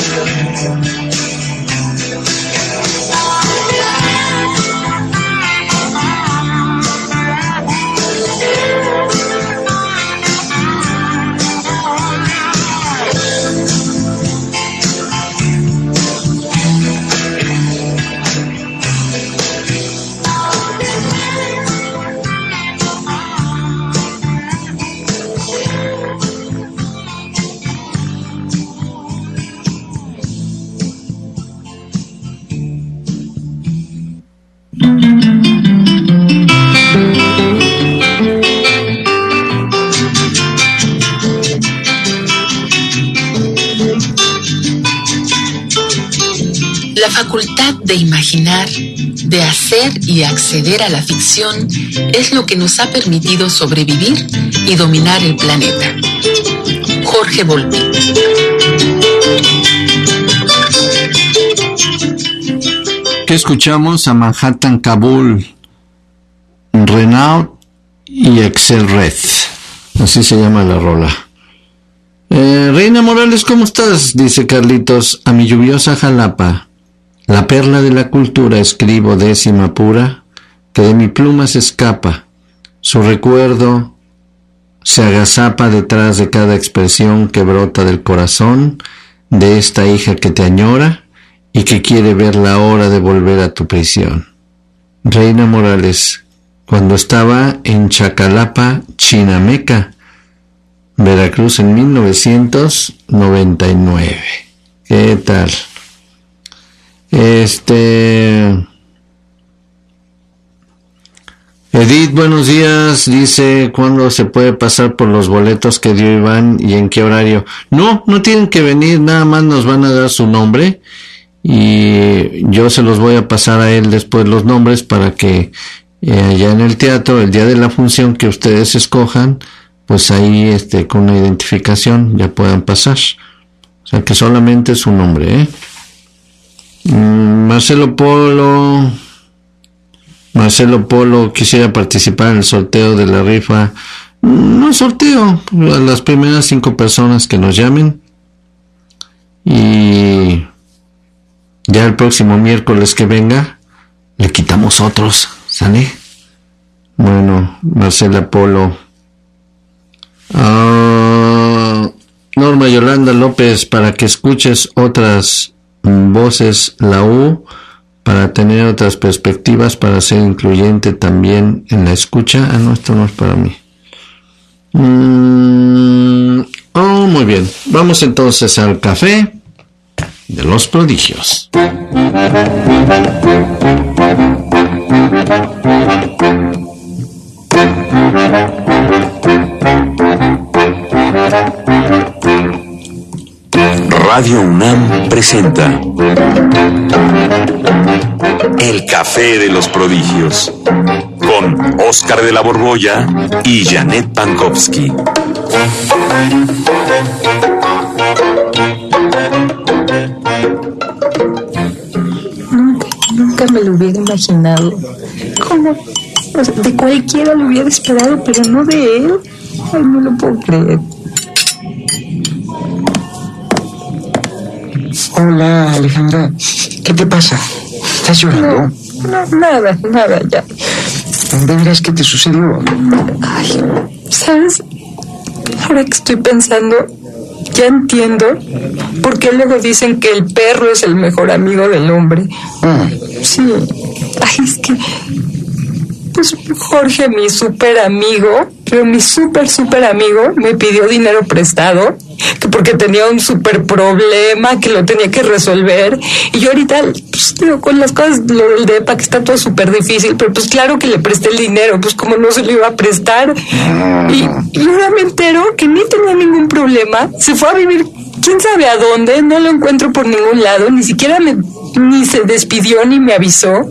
La facultad de imaginar, de hacer y acceder a la ficción es lo que nos ha permitido sobrevivir y dominar el planeta. Jorge Volpi. ¿Qué escuchamos? A Manhattan, Kabul, Renault y Excel Red. Así se llama la rola. Reina Morales, ¿cómo estás? Dice Carlitos. A mi lluviosa Jalapa, la perla de la cultura, escribo décima pura, que de mi pluma se escapa. Su recuerdo se agazapa detrás de cada expresión que brota del corazón de esta hija que te añora y que quiere ver la hora de volver a tu prisión. Reina Morales, cuando estaba en Chacalapa, Chinameca, Veracruz, en 1999. ¿Qué tal? Edith, buenos días. Dice, ¿cuándo se puede pasar por los boletos que dio Iván y en qué horario? No tienen que venir, nada más nos van a dar su nombre y yo se los voy a pasar a él después los nombres para que allá en el teatro, el día de la función que ustedes escojan, pues ahí con una identificación ya puedan pasar. O sea que solamente su nombre, Marcelo Polo quisiera participar en el sorteo de la rifa. No sorteo, a las primeras 5 personas que nos llamen. Y ya el próximo miércoles que venga, le quitamos otros, ¿sale? Bueno, Marcela Polo. Norma Yolanda López, para que escuches otras voces, la U, para tener otras perspectivas, para ser incluyente también en la escucha. No, esto no es para mí. Muy bien. Vamos entonces al café de los prodigios. Radio UNAM presenta El Café de los Prodigios con Óscar de la Borbolla y Janet Pankowski. Nunca me lo hubiera imaginado. ¿Cómo? O sea, de cualquiera lo hubiera esperado, pero no de él. Ay, no lo puedo creer. Hola, Alejandra. ¿Qué te pasa? ¿Estás llorando? No, nada, ya. ¿De veras qué te sucedió? Ay, ¿sabes? Ahora que estoy pensando, ya entiendo por qué luego dicen que el perro es el mejor amigo del hombre. Sí. Ay, es que... Pues Jorge, mi súper amigo, pero mi súper amigo me pidió dinero prestado, que porque tenía un súper problema que lo tenía que resolver. Y yo ahorita, pues digo, con las cosas, lo del depa, que está todo súper difícil, pero pues claro que le presté el dinero, pues como no se lo iba a prestar. Y ahora me entero que ni tenía ningún problema, se fue a vivir quién sabe a dónde, no lo encuentro por ningún lado, ni siquiera ni se despidió ni me avisó.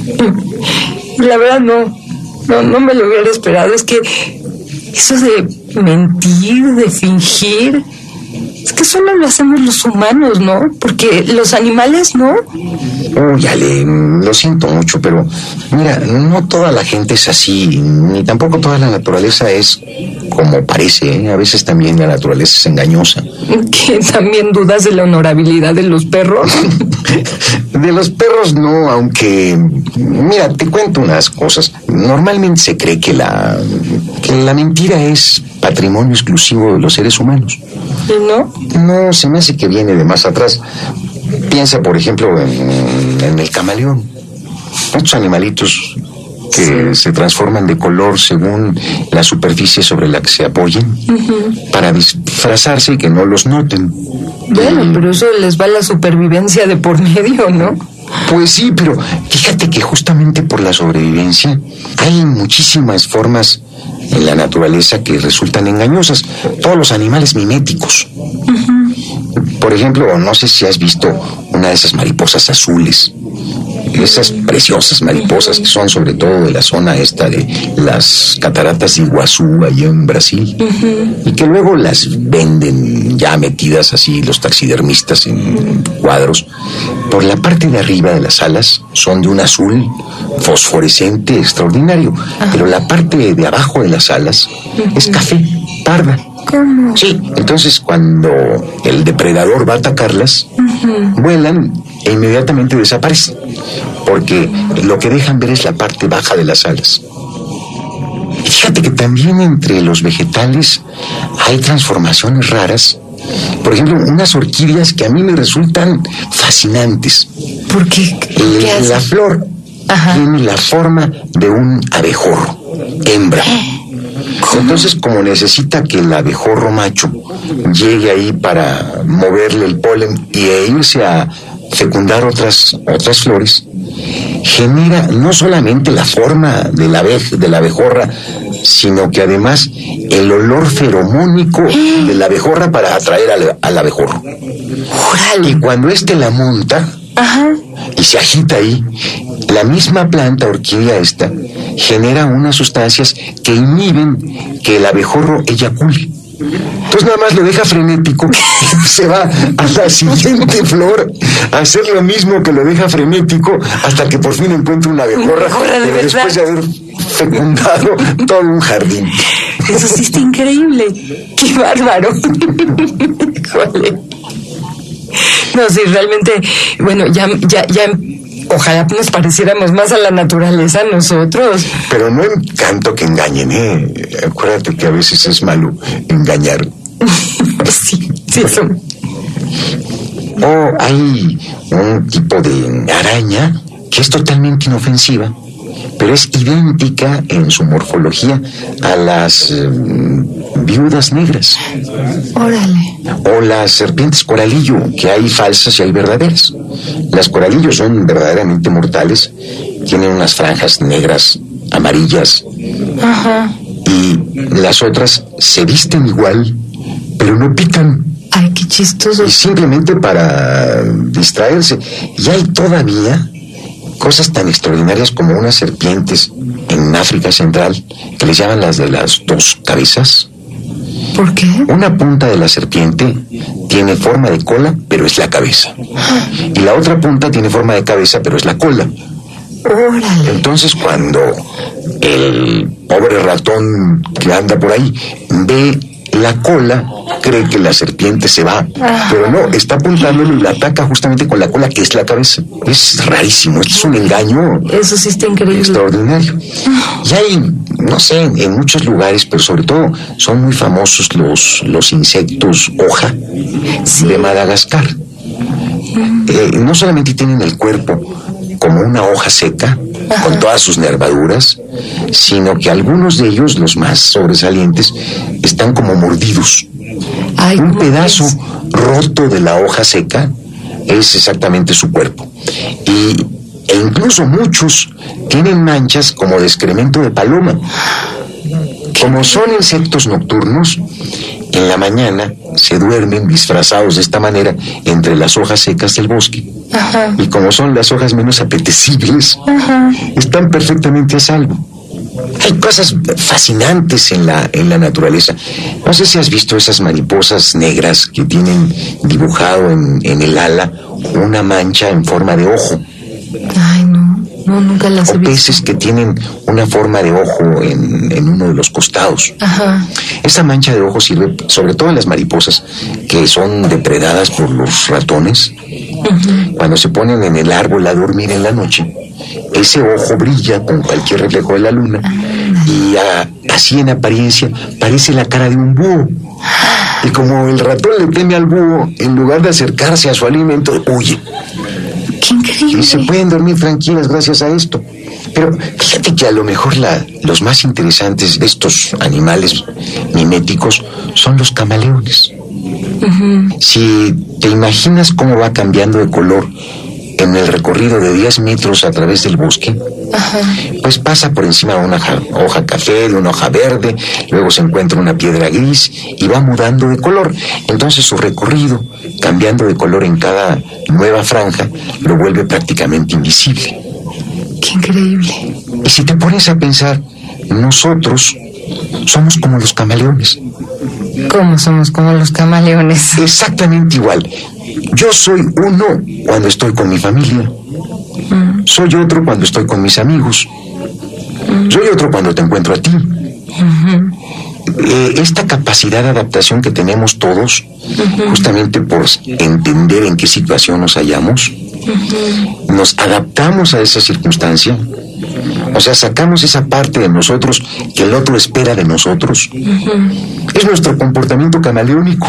Y la verdad no me lo hubiera esperado. Es que eso de mentir, de fingir, es que solo lo hacemos los humanos, ¿no? Porque los animales no. Ale, lo siento mucho, pero mira, no toda la gente es así, ni tampoco toda la naturaleza es como parece, ¿eh? A veces también la naturaleza es engañosa. ¿Que también dudas de la honorabilidad de los perros? De los perros no, aunque... Mira, te cuento unas cosas. Normalmente se cree que la mentira es patrimonio exclusivo de los seres humanos. ¿Y no? No, se me hace que viene de más atrás. Piensa, por ejemplo, en el camaleón. Estos animalitos que se transforman de color según la superficie sobre la que se apoyen, para disfrazarse y que no los noten. Bueno, pero eso les va la supervivencia de por medio, ¿no? Pues sí, pero fíjate que justamente por la sobrevivencia hay muchísimas formas en la naturaleza que resultan engañosas. Todos los animales miméticos. Por ejemplo, no sé si has visto una de esas mariposas azules, esas preciosas mariposas que son sobre todo de la zona esta de las cataratas de Iguazú, allá en Brasil, y que luego las venden ya metidas así los taxidermistas en cuadros. Por la parte de arriba de las alas son de un azul fosforescente extraordinario, pero la parte de abajo de las alas es café, parda. ¿Cómo? Sí, entonces cuando el depredador va a atacarlas, vuelan e inmediatamente desaparecen, porque lo que dejan ver es la parte baja de las alas. Fíjate que también entre los vegetales hay transformaciones raras. Por ejemplo, unas orquídeas que a mí me resultan fascinantes. ¿Por qué? La flor tiene la forma de un abejorro, hembra. Entonces, como necesita que el abejorro macho llegue ahí para moverle el polen y irse a fecundar otras flores, genera no solamente la forma de la abejorra, sino que además el olor feromónico de la abejorra para atraer al abejorro. Y cuando éste la monta y se agita ahí, la misma planta, orquídea esta, genera unas sustancias que inhiben que el abejorro eyacule. Entonces nada más lo deja frenético, se va a la siguiente flor a hacer lo mismo que lo deja frenético hasta que por fin encuentra una abejorra, pero después de haber fecundado todo un jardín. Eso sí está increíble. ¡Qué bárbaro! Híjole. No, sí, realmente, bueno, ya ojalá nos pareciéramos más a la naturaleza nosotros. Pero no tanto que engañen, Acuérdate que a veces es malo engañar. Sí, eso. O hay un tipo de araña que es totalmente inofensiva, pero es idéntica en su morfología a las viudas negras. Órale. O las serpientes coralillo, que hay falsas y hay verdaderas. Las coralillos son verdaderamente mortales, tienen unas franjas negras, amarillas, y las otras se visten igual, pero no pican. Ay, qué chistoso. Y simplemente para distraerse. Y hay todavía cosas tan extraordinarias como unas serpientes en África Central que les llaman las de las dos cabezas. ¿Por qué? Una punta de la serpiente tiene forma de cola, pero es la cabeza. Y la otra punta tiene forma de cabeza, pero es la cola. Órale. Entonces cuando el pobre ratón que anda por ahí ve la cola, cree que la serpiente se va, pero no, está apuntándole y la ataca justamente con la cola, que es la cabeza. Es rarísimo, es un engaño. Eso sí está increíble. Extraordinario. Y hay, no sé, en muchos lugares, pero sobre todo son muy famosos los insectos hoja de Madagascar. No solamente tienen el cuerpo como una hoja seca, con todas sus nervaduras, sino que algunos de ellos, los más sobresalientes, están como mordidos. Ay, un pedazo roto de la hoja seca es exactamente su cuerpo. E incluso muchos tienen manchas como de excremento de paloma. Como son insectos nocturnos, en la mañana se duermen disfrazados de esta manera entre las hojas secas del bosque. Y como son las hojas menos apetecibles, están perfectamente a salvo. Hay cosas fascinantes en la naturaleza. No sé si has visto esas mariposas negras que tienen dibujado en el ala una mancha en forma de ojo. Ay, no, nunca las he visto. O peces que tienen una forma de ojo en uno de los costados. Esa mancha de ojo sirve sobre todo en las mariposas que son depredadas por los ratones. Cuando se ponen en el árbol a dormir en la noche, ese ojo brilla con cualquier reflejo de la luna y así en apariencia parece la cara de un búho. Y como el ratón le teme al búho, en lugar de acercarse a su alimento, huye. ¡Qué increíble! Y se pueden dormir tranquilas gracias a esto. Pero fíjate que a lo mejor los más interesantes de estos animales miméticos son los camaleones. Si te imaginas cómo va cambiando de color en el recorrido de 10 metros a través del bosque, pues pasa por encima de una hoja café, de una hoja verde, luego se encuentra una piedra gris y va mudando de color. Entonces su recorrido, cambiando de color en cada nueva franja, lo vuelve prácticamente invisible. ¡Qué increíble! Y si te pones a pensar, nosotros somos como los camaleones. ¿Cómo somos como los camaleones? Exactamente igual. Yo soy uno cuando estoy con mi familia. Soy otro cuando estoy con mis amigos. Soy otro cuando te encuentro a ti. Esta capacidad de adaptación que tenemos todos, justamente por entender en qué situación nos hallamos, nos adaptamos a esa circunstancia. O sea, sacamos esa parte de nosotros que el otro espera de nosotros. Es nuestro comportamiento camaleónico.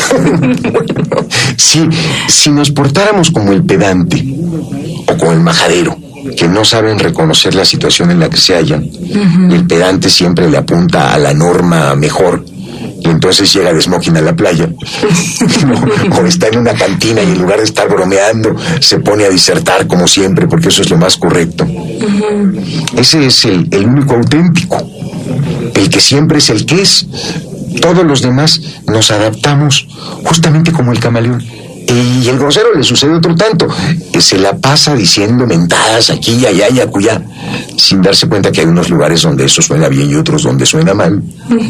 Si nos portáramos como el pedante o como el majadero, que no saben reconocer la situación en la que se hallan, y el pedante siempre le apunta a la norma mejor, y entonces llega de smoking a la playa, o está en una cantina y en lugar de estar bromeando se pone a disertar como siempre, porque eso es lo más correcto. Ese es el único auténtico, el que siempre es el que es. Todos los demás nos adaptamos justamente como el camaleón. Y el grosero le sucede otro tanto, que se la pasa diciendo mentadas aquí y allá y acullá, sin darse cuenta que hay unos lugares donde eso suena bien y otros donde suena mal.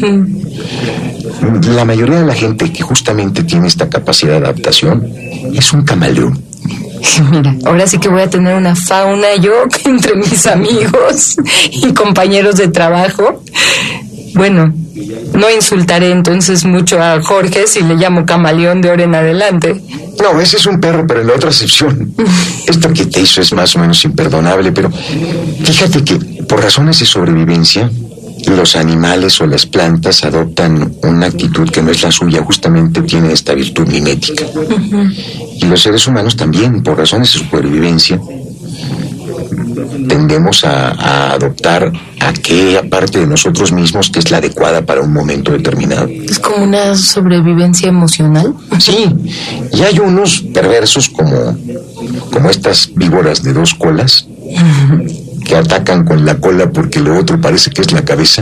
La mayoría de la gente que justamente tiene esta capacidad de adaptación es un camaleón. Mira, ahora sí que voy a tener una fauna yo entre mis amigos y compañeros de trabajo. Bueno, no insultaré entonces mucho a Jorge si le llamo camaleón de ahora en adelante. No, ese es un perro, pero en la otra acepción. Esto que te hizo es más o menos imperdonable, pero fíjate que por razones de sobrevivencia, los animales o las plantas adoptan una actitud que no es la suya, justamente tiene esta virtud mimética. Y los seres humanos también, por razones de supervivencia, tendemos a adoptar aquella parte de nosotros mismos que es la adecuada para un momento determinado. ¿Es como una sobrevivencia emocional? Sí, y hay unos perversos como estas víboras de 2 colas que atacan con la cola porque lo otro parece que es la cabeza.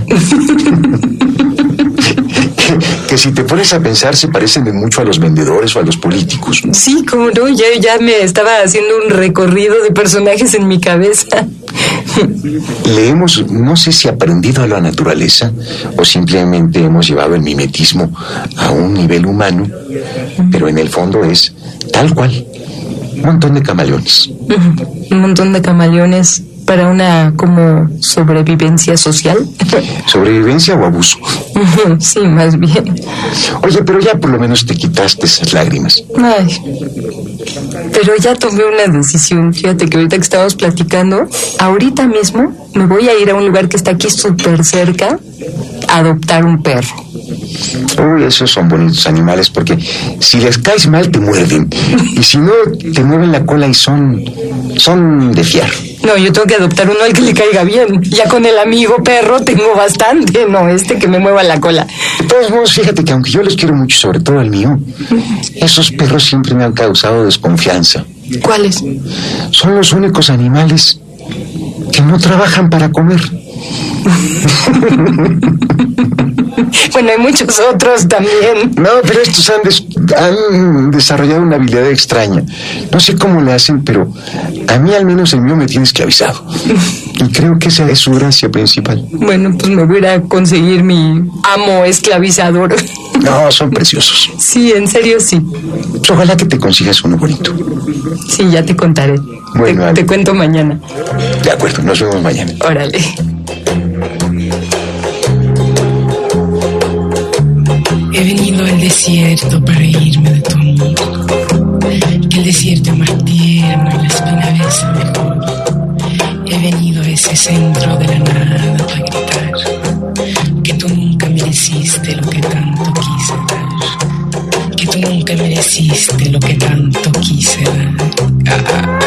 que si te pones a pensar se parecen de mucho a los vendedores o a los políticos. Sí, como no, ya me estaba haciendo un recorrido de personajes en mi cabeza. Le hemos, no sé si aprendido a la naturaleza o simplemente hemos llevado el mimetismo a un nivel humano, pero en el fondo es tal cual, un montón de camaleones. Un montón de camaleones para una como sobrevivencia social. ¿Sobrevivencia o abuso? Sí, más bien. Oye, pero ya por lo menos te quitaste esas lágrimas. Ay, pero ya tomé una decisión. Fíjate que ahorita que estábamos platicando, ahorita mismo me voy a ir a un lugar que está aquí súper cerca a adoptar un perro. Uy, esos son bonitos animales porque si les caes mal te muerden y si no te mueven la cola y son de fiar. No, yo tengo que adoptar uno al que le caiga bien. Ya con el amigo perro tengo bastante, no que me mueva la cola. De todos modos, fíjate que aunque yo les quiero mucho, sobre todo al mío, esos perros siempre me han causado desconfianza. ¿Cuáles? Son los únicos animales que no trabajan para comer. Bueno, hay muchos otros también. No, pero estos han desarrollado una habilidad extraña. No sé cómo le hacen, pero a mí al menos el mío me tiene esclavizado. Y creo que esa es su gracia principal. Bueno, pues me voy a ir a conseguir mi amo esclavizador. No, son preciosos. Sí, en serio sí. Ojalá que te consigas uno bonito. Sí, ya te contaré. Bueno, te cuento mañana. De acuerdo, nos vemos mañana. Órale. He venido al desierto para irme de tu amor. Que el desierto es más tierno y la espina besa mejor. He venido a ese centro de la nada para gritar que tú nunca mereciste lo que tanto quise dar. Que tú nunca mereciste lo que tanto quise dar.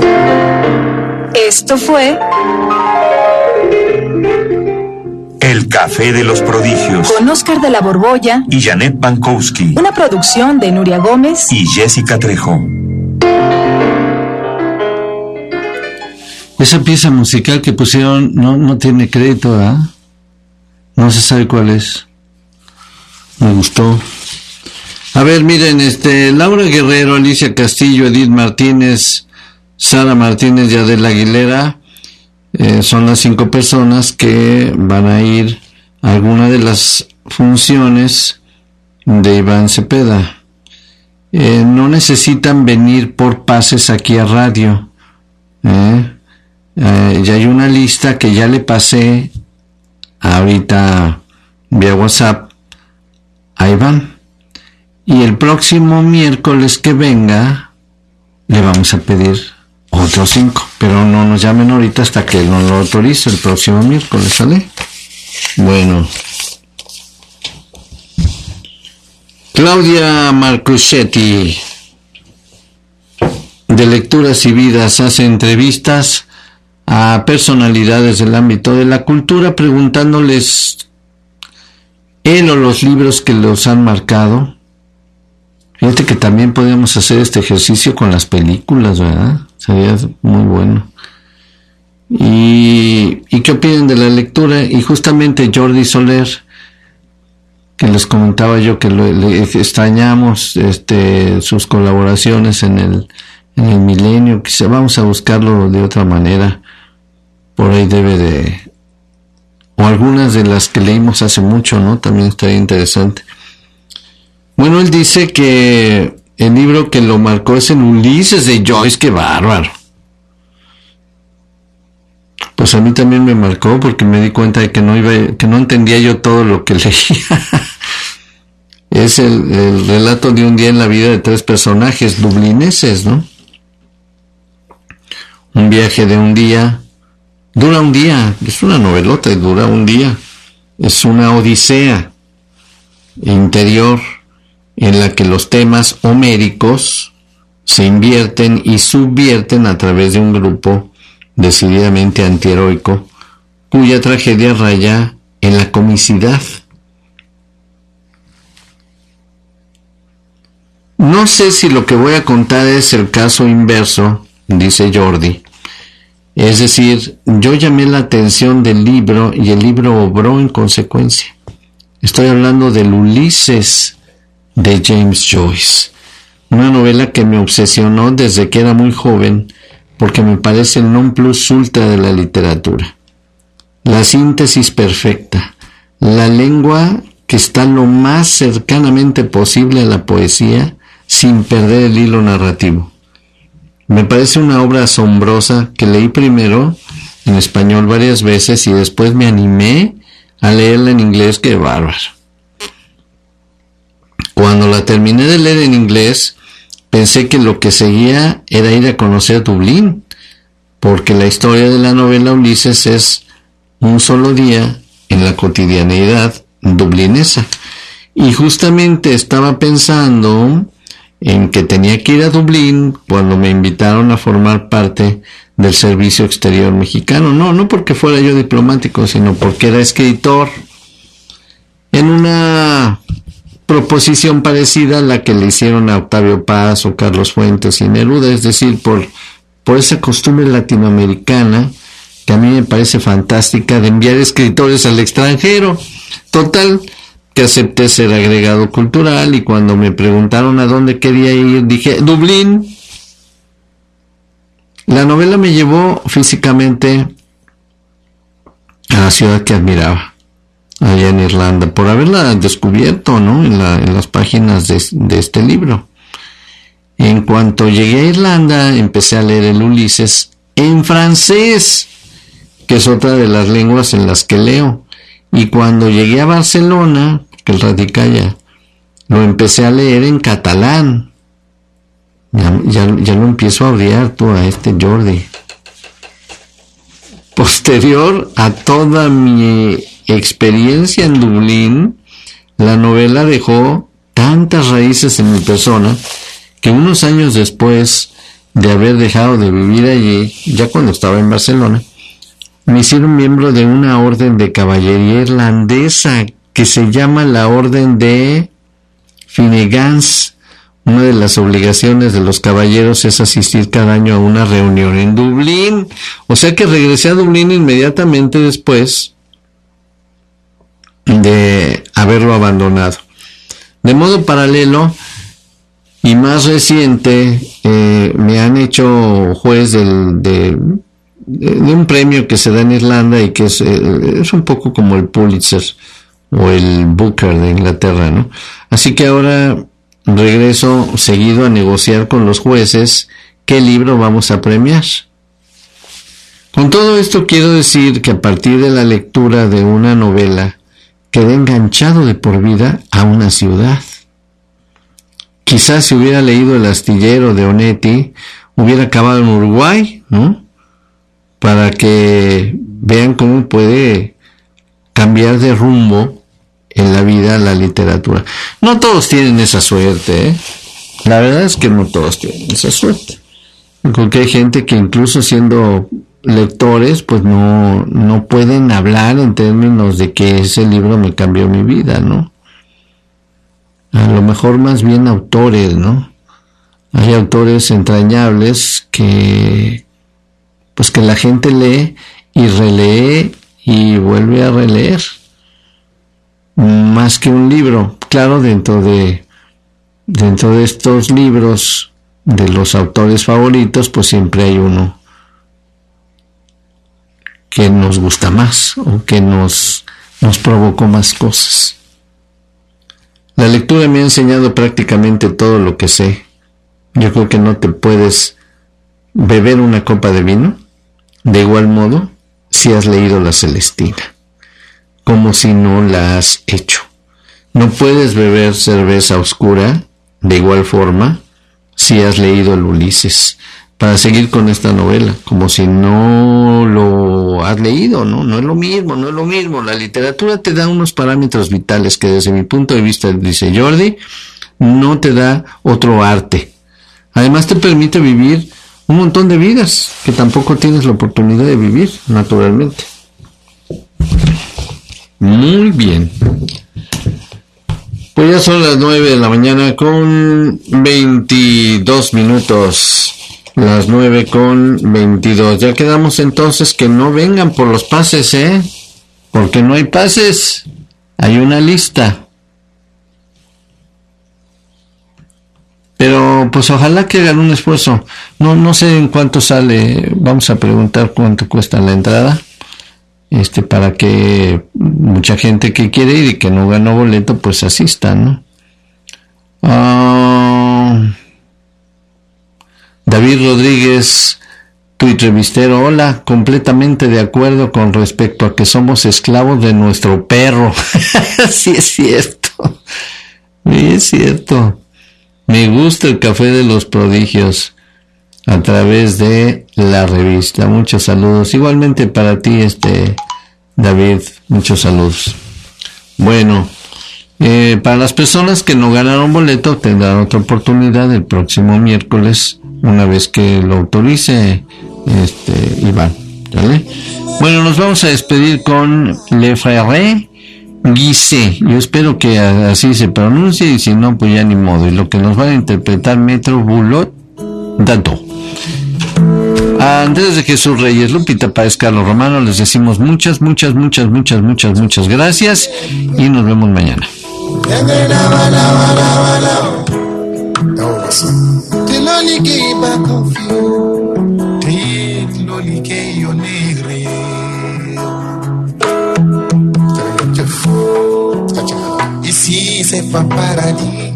Esto fue El Café de los Prodigios. Con Óscar de la Borbolla y Janet Pankowski. Una producción de Nuria Gómez y Jessica Trejo. Esa pieza musical que pusieron no tiene crédito, ¿verdad? No se sabe cuál es. Me gustó. A ver, miren, Laura Guerrero, Alicia Castillo, Edith Martínez, Sara Martínez y Adela Aguilera son las 5 personas que van a ir a alguna de las funciones de Iván Cepeda. No necesitan venir por pases aquí a radio. Ya hay una lista que ya le pasé ahorita vía WhatsApp a Iván. Y el próximo miércoles que venga le vamos a pedir otros 5, pero no nos llamen ahorita hasta que nos lo autorice el próximo miércoles, ¿sale? Bueno. Claudia Marcusetti, de Lecturas y Vidas, hace entrevistas a personalidades del ámbito de la cultura, preguntándoles él o los libros que los han marcado. Fíjate que también podríamos hacer este ejercicio con las películas, ¿verdad? Sería muy bueno. ¿Y qué opinan de la lectura? Y justamente Jordi Soler, que les comentaba yo que le extrañamos sus colaboraciones en el Milenio, quizá vamos a buscarlo de otra manera. Por ahí debe de... o algunas de las que leímos hace mucho, ¿no? También estaría interesante. Bueno, él dice que el libro que lo marcó es el Ulises de Joyce. ¡Qué bárbaro! Pues a mí también me marcó porque me di cuenta de que no entendía yo todo lo que leía. Es el relato de un día en la vida de 3 personajes dublineses, ¿no? Un viaje de un día, dura un día, es una novelota y dura un día. Es una odisea interior en la que los temas homéricos se invierten y subvierten a través de un grupo decididamente antiheroico, cuya tragedia raya en la comicidad. No sé si lo que voy a contar es el caso inverso, dice Jordi. Es decir, yo llamé la atención del libro y el libro obró en consecuencia. Estoy hablando del Ulises de James Joyce, una novela que me obsesionó desde que era muy joven porque me parece el non plus ultra de la literatura. La síntesis perfecta, la lengua que está lo más cercanamente posible a la poesía sin perder el hilo narrativo. Me parece una obra asombrosa que leí primero en español varias veces y después me animé a leerla en inglés. ¡Qué bárbaro! Cuando la terminé de leer en inglés, pensé que lo que seguía era ir a conocer Dublín, porque la historia de la novela Ulises es un solo día en la cotidianeidad dublinesa. Y justamente estaba pensando en que tenía que ir a Dublín cuando me invitaron a formar parte del Servicio Exterior Mexicano. No porque fuera yo diplomático, sino porque era escritor en una proposición parecida a la que le hicieron a Octavio Paz o Carlos Fuentes y Neruda, es decir, por esa costumbre latinoamericana que a mí me parece fantástica de enviar escritores al extranjero. Total, que acepté ser agregado cultural y cuando me preguntaron a dónde quería ir, dije, Dublín. La novela me llevó físicamente a la ciudad que admiraba, allá en Irlanda, por haberla descubierto, ¿no? En las páginas de este libro. En cuanto llegué a Irlanda, empecé a leer el Ulises en francés, que es otra de las lenguas en las que leo. Y cuando llegué a Barcelona, que él radica allá, lo empecé a leer en catalán. Ya lo empiezo a odiar tú a Jordi. Posterior a toda mi experiencia en Dublín, la novela dejó tantas raíces en mi persona que unos años después de haber dejado de vivir allí, ya cuando estaba en Barcelona, me hicieron miembro de una orden de caballería irlandesa que se llama la Orden de Finnegans. Una de las obligaciones de los caballeros es asistir cada año a una reunión en Dublín. O sea que regresé a Dublín inmediatamente después de haberlo abandonado. De modo paralelo y más reciente, me han hecho juez de un premio que se da en Irlanda y que es un poco como el Pulitzer o el Booker de Inglaterra, ¿no? Así que ahora regreso seguido a negociar con los jueces qué libro vamos a premiar. Con todo esto quiero decir que a partir de la lectura de una novela quedé enganchado de por vida a una ciudad. Quizás si hubiera leído El astillero de Onetti hubiera acabado en Uruguay, ¿no? Para que vean cómo puede cambiar de rumbo en la vida la literatura. No todos tienen esa suerte, ¿eh? La verdad es que no todos tienen esa suerte. Porque hay gente que incluso siendo lectores, pues no pueden hablar en términos de que ese libro me cambió mi vida, ¿no? A lo mejor más bien autores, ¿no? Hay autores entrañables que la gente lee y relee y vuelve a releer. Más que un libro. Claro, dentro de estos libros de los autores favoritos, pues siempre hay uno que nos gusta más o que nos provocó más cosas. La lectura me ha enseñado prácticamente todo lo que sé. Yo creo que no te puedes beber una copa de vino de igual modo si has leído La Celestina, como si no la has hecho. No puedes beber cerveza oscura de igual forma si has leído el Ulises. Para seguir con esta novela, como si no lo has leído, ¿no? No es lo mismo. La literatura te da unos parámetros vitales que desde mi punto de vista, dice Jordi, no te da otro arte. Además te permite vivir un montón de vidas que tampoco tienes la oportunidad de vivir, naturalmente. Muy bien. Pues ya son las 9 de la mañana con 22 minutos. Las 9:22. Ya quedamos entonces que no vengan por los pases, porque no hay pases. Hay una lista. Pero pues ojalá que hagan un esfuerzo. No sé en cuánto sale. Vamos a preguntar cuánto cuesta la entrada. Para que mucha gente que quiere ir y que no ganó boleto pues asista, ¿no? David Rodríguez, tu entrevistero, hola, completamente de acuerdo con respecto a que somos esclavos de nuestro perro. Sí es cierto. Me gusta el café de los prodigios a través de la revista. Muchos saludos. Igualmente para ti, David, muchos saludos. Bueno, para las personas que no ganaron boleto tendrán otra oportunidad el próximo miércoles, una vez que lo autorice Iván, ¿vale? Bueno, nos vamos a despedir con Le Frère Guisset. Yo espero que así se pronuncie y si no, pues ya ni modo. Y lo que nos van a interpretar Metro Boulot Dado. A Andrés de Jesús Reyes, Lupita Páez, Carlos Romano, les decimos muchas gracias y nos vemos mañana. Ici c'est pas paradis,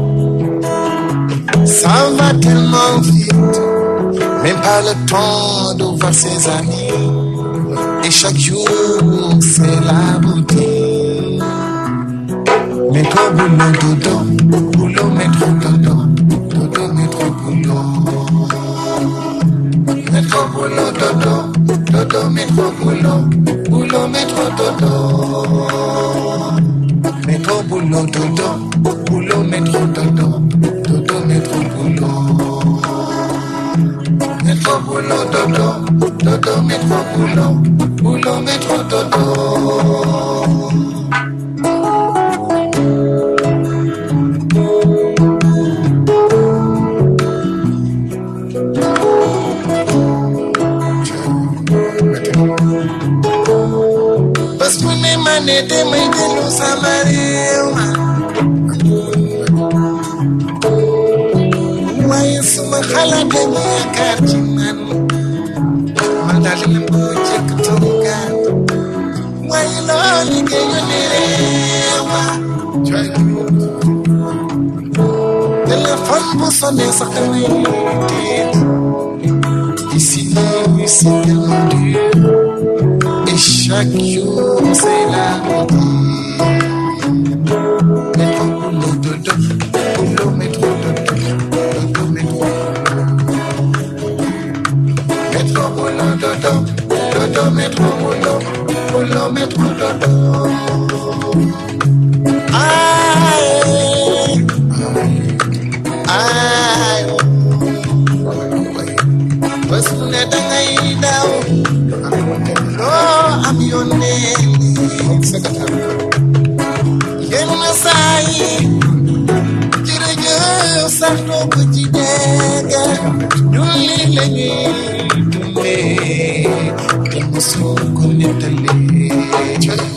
ça va tellement vite, même pas le temps de voir ses amis, et chaque jour c'est la beauté. Métro boulot dodo, boulot métro dodo, dodo métro boulot. Métro boulot dodo, dodo métro boulot, boulot métro dodo. Métro boulot dodo, boulot métro dodo, dodo métro boulot. métro boulot dodo, dodo métro boulot, boulot métro dodo. Bas mu ne ma ne damay dellu sama réew ma waaye suma xalaat dañu yaakaar ci man daal di leen bëgg jëkk toogaan waaye loo liggéeyu ne réew ma téléphone bu sonné sax damay tiit ici c'est tellement dur et chaque jour c'est la routine. Métro boulot dodo, boulot métro dodo, dodo métro métro boulot dodo, dodo métro boulot, boulot métro dodo. Aïe, aïe, bés bu ne dangay daw. Am yónnee yenn saa yi jërëjëf sax doo ko ci dégg dulli la ñuy dundee te mosoo ko nettalee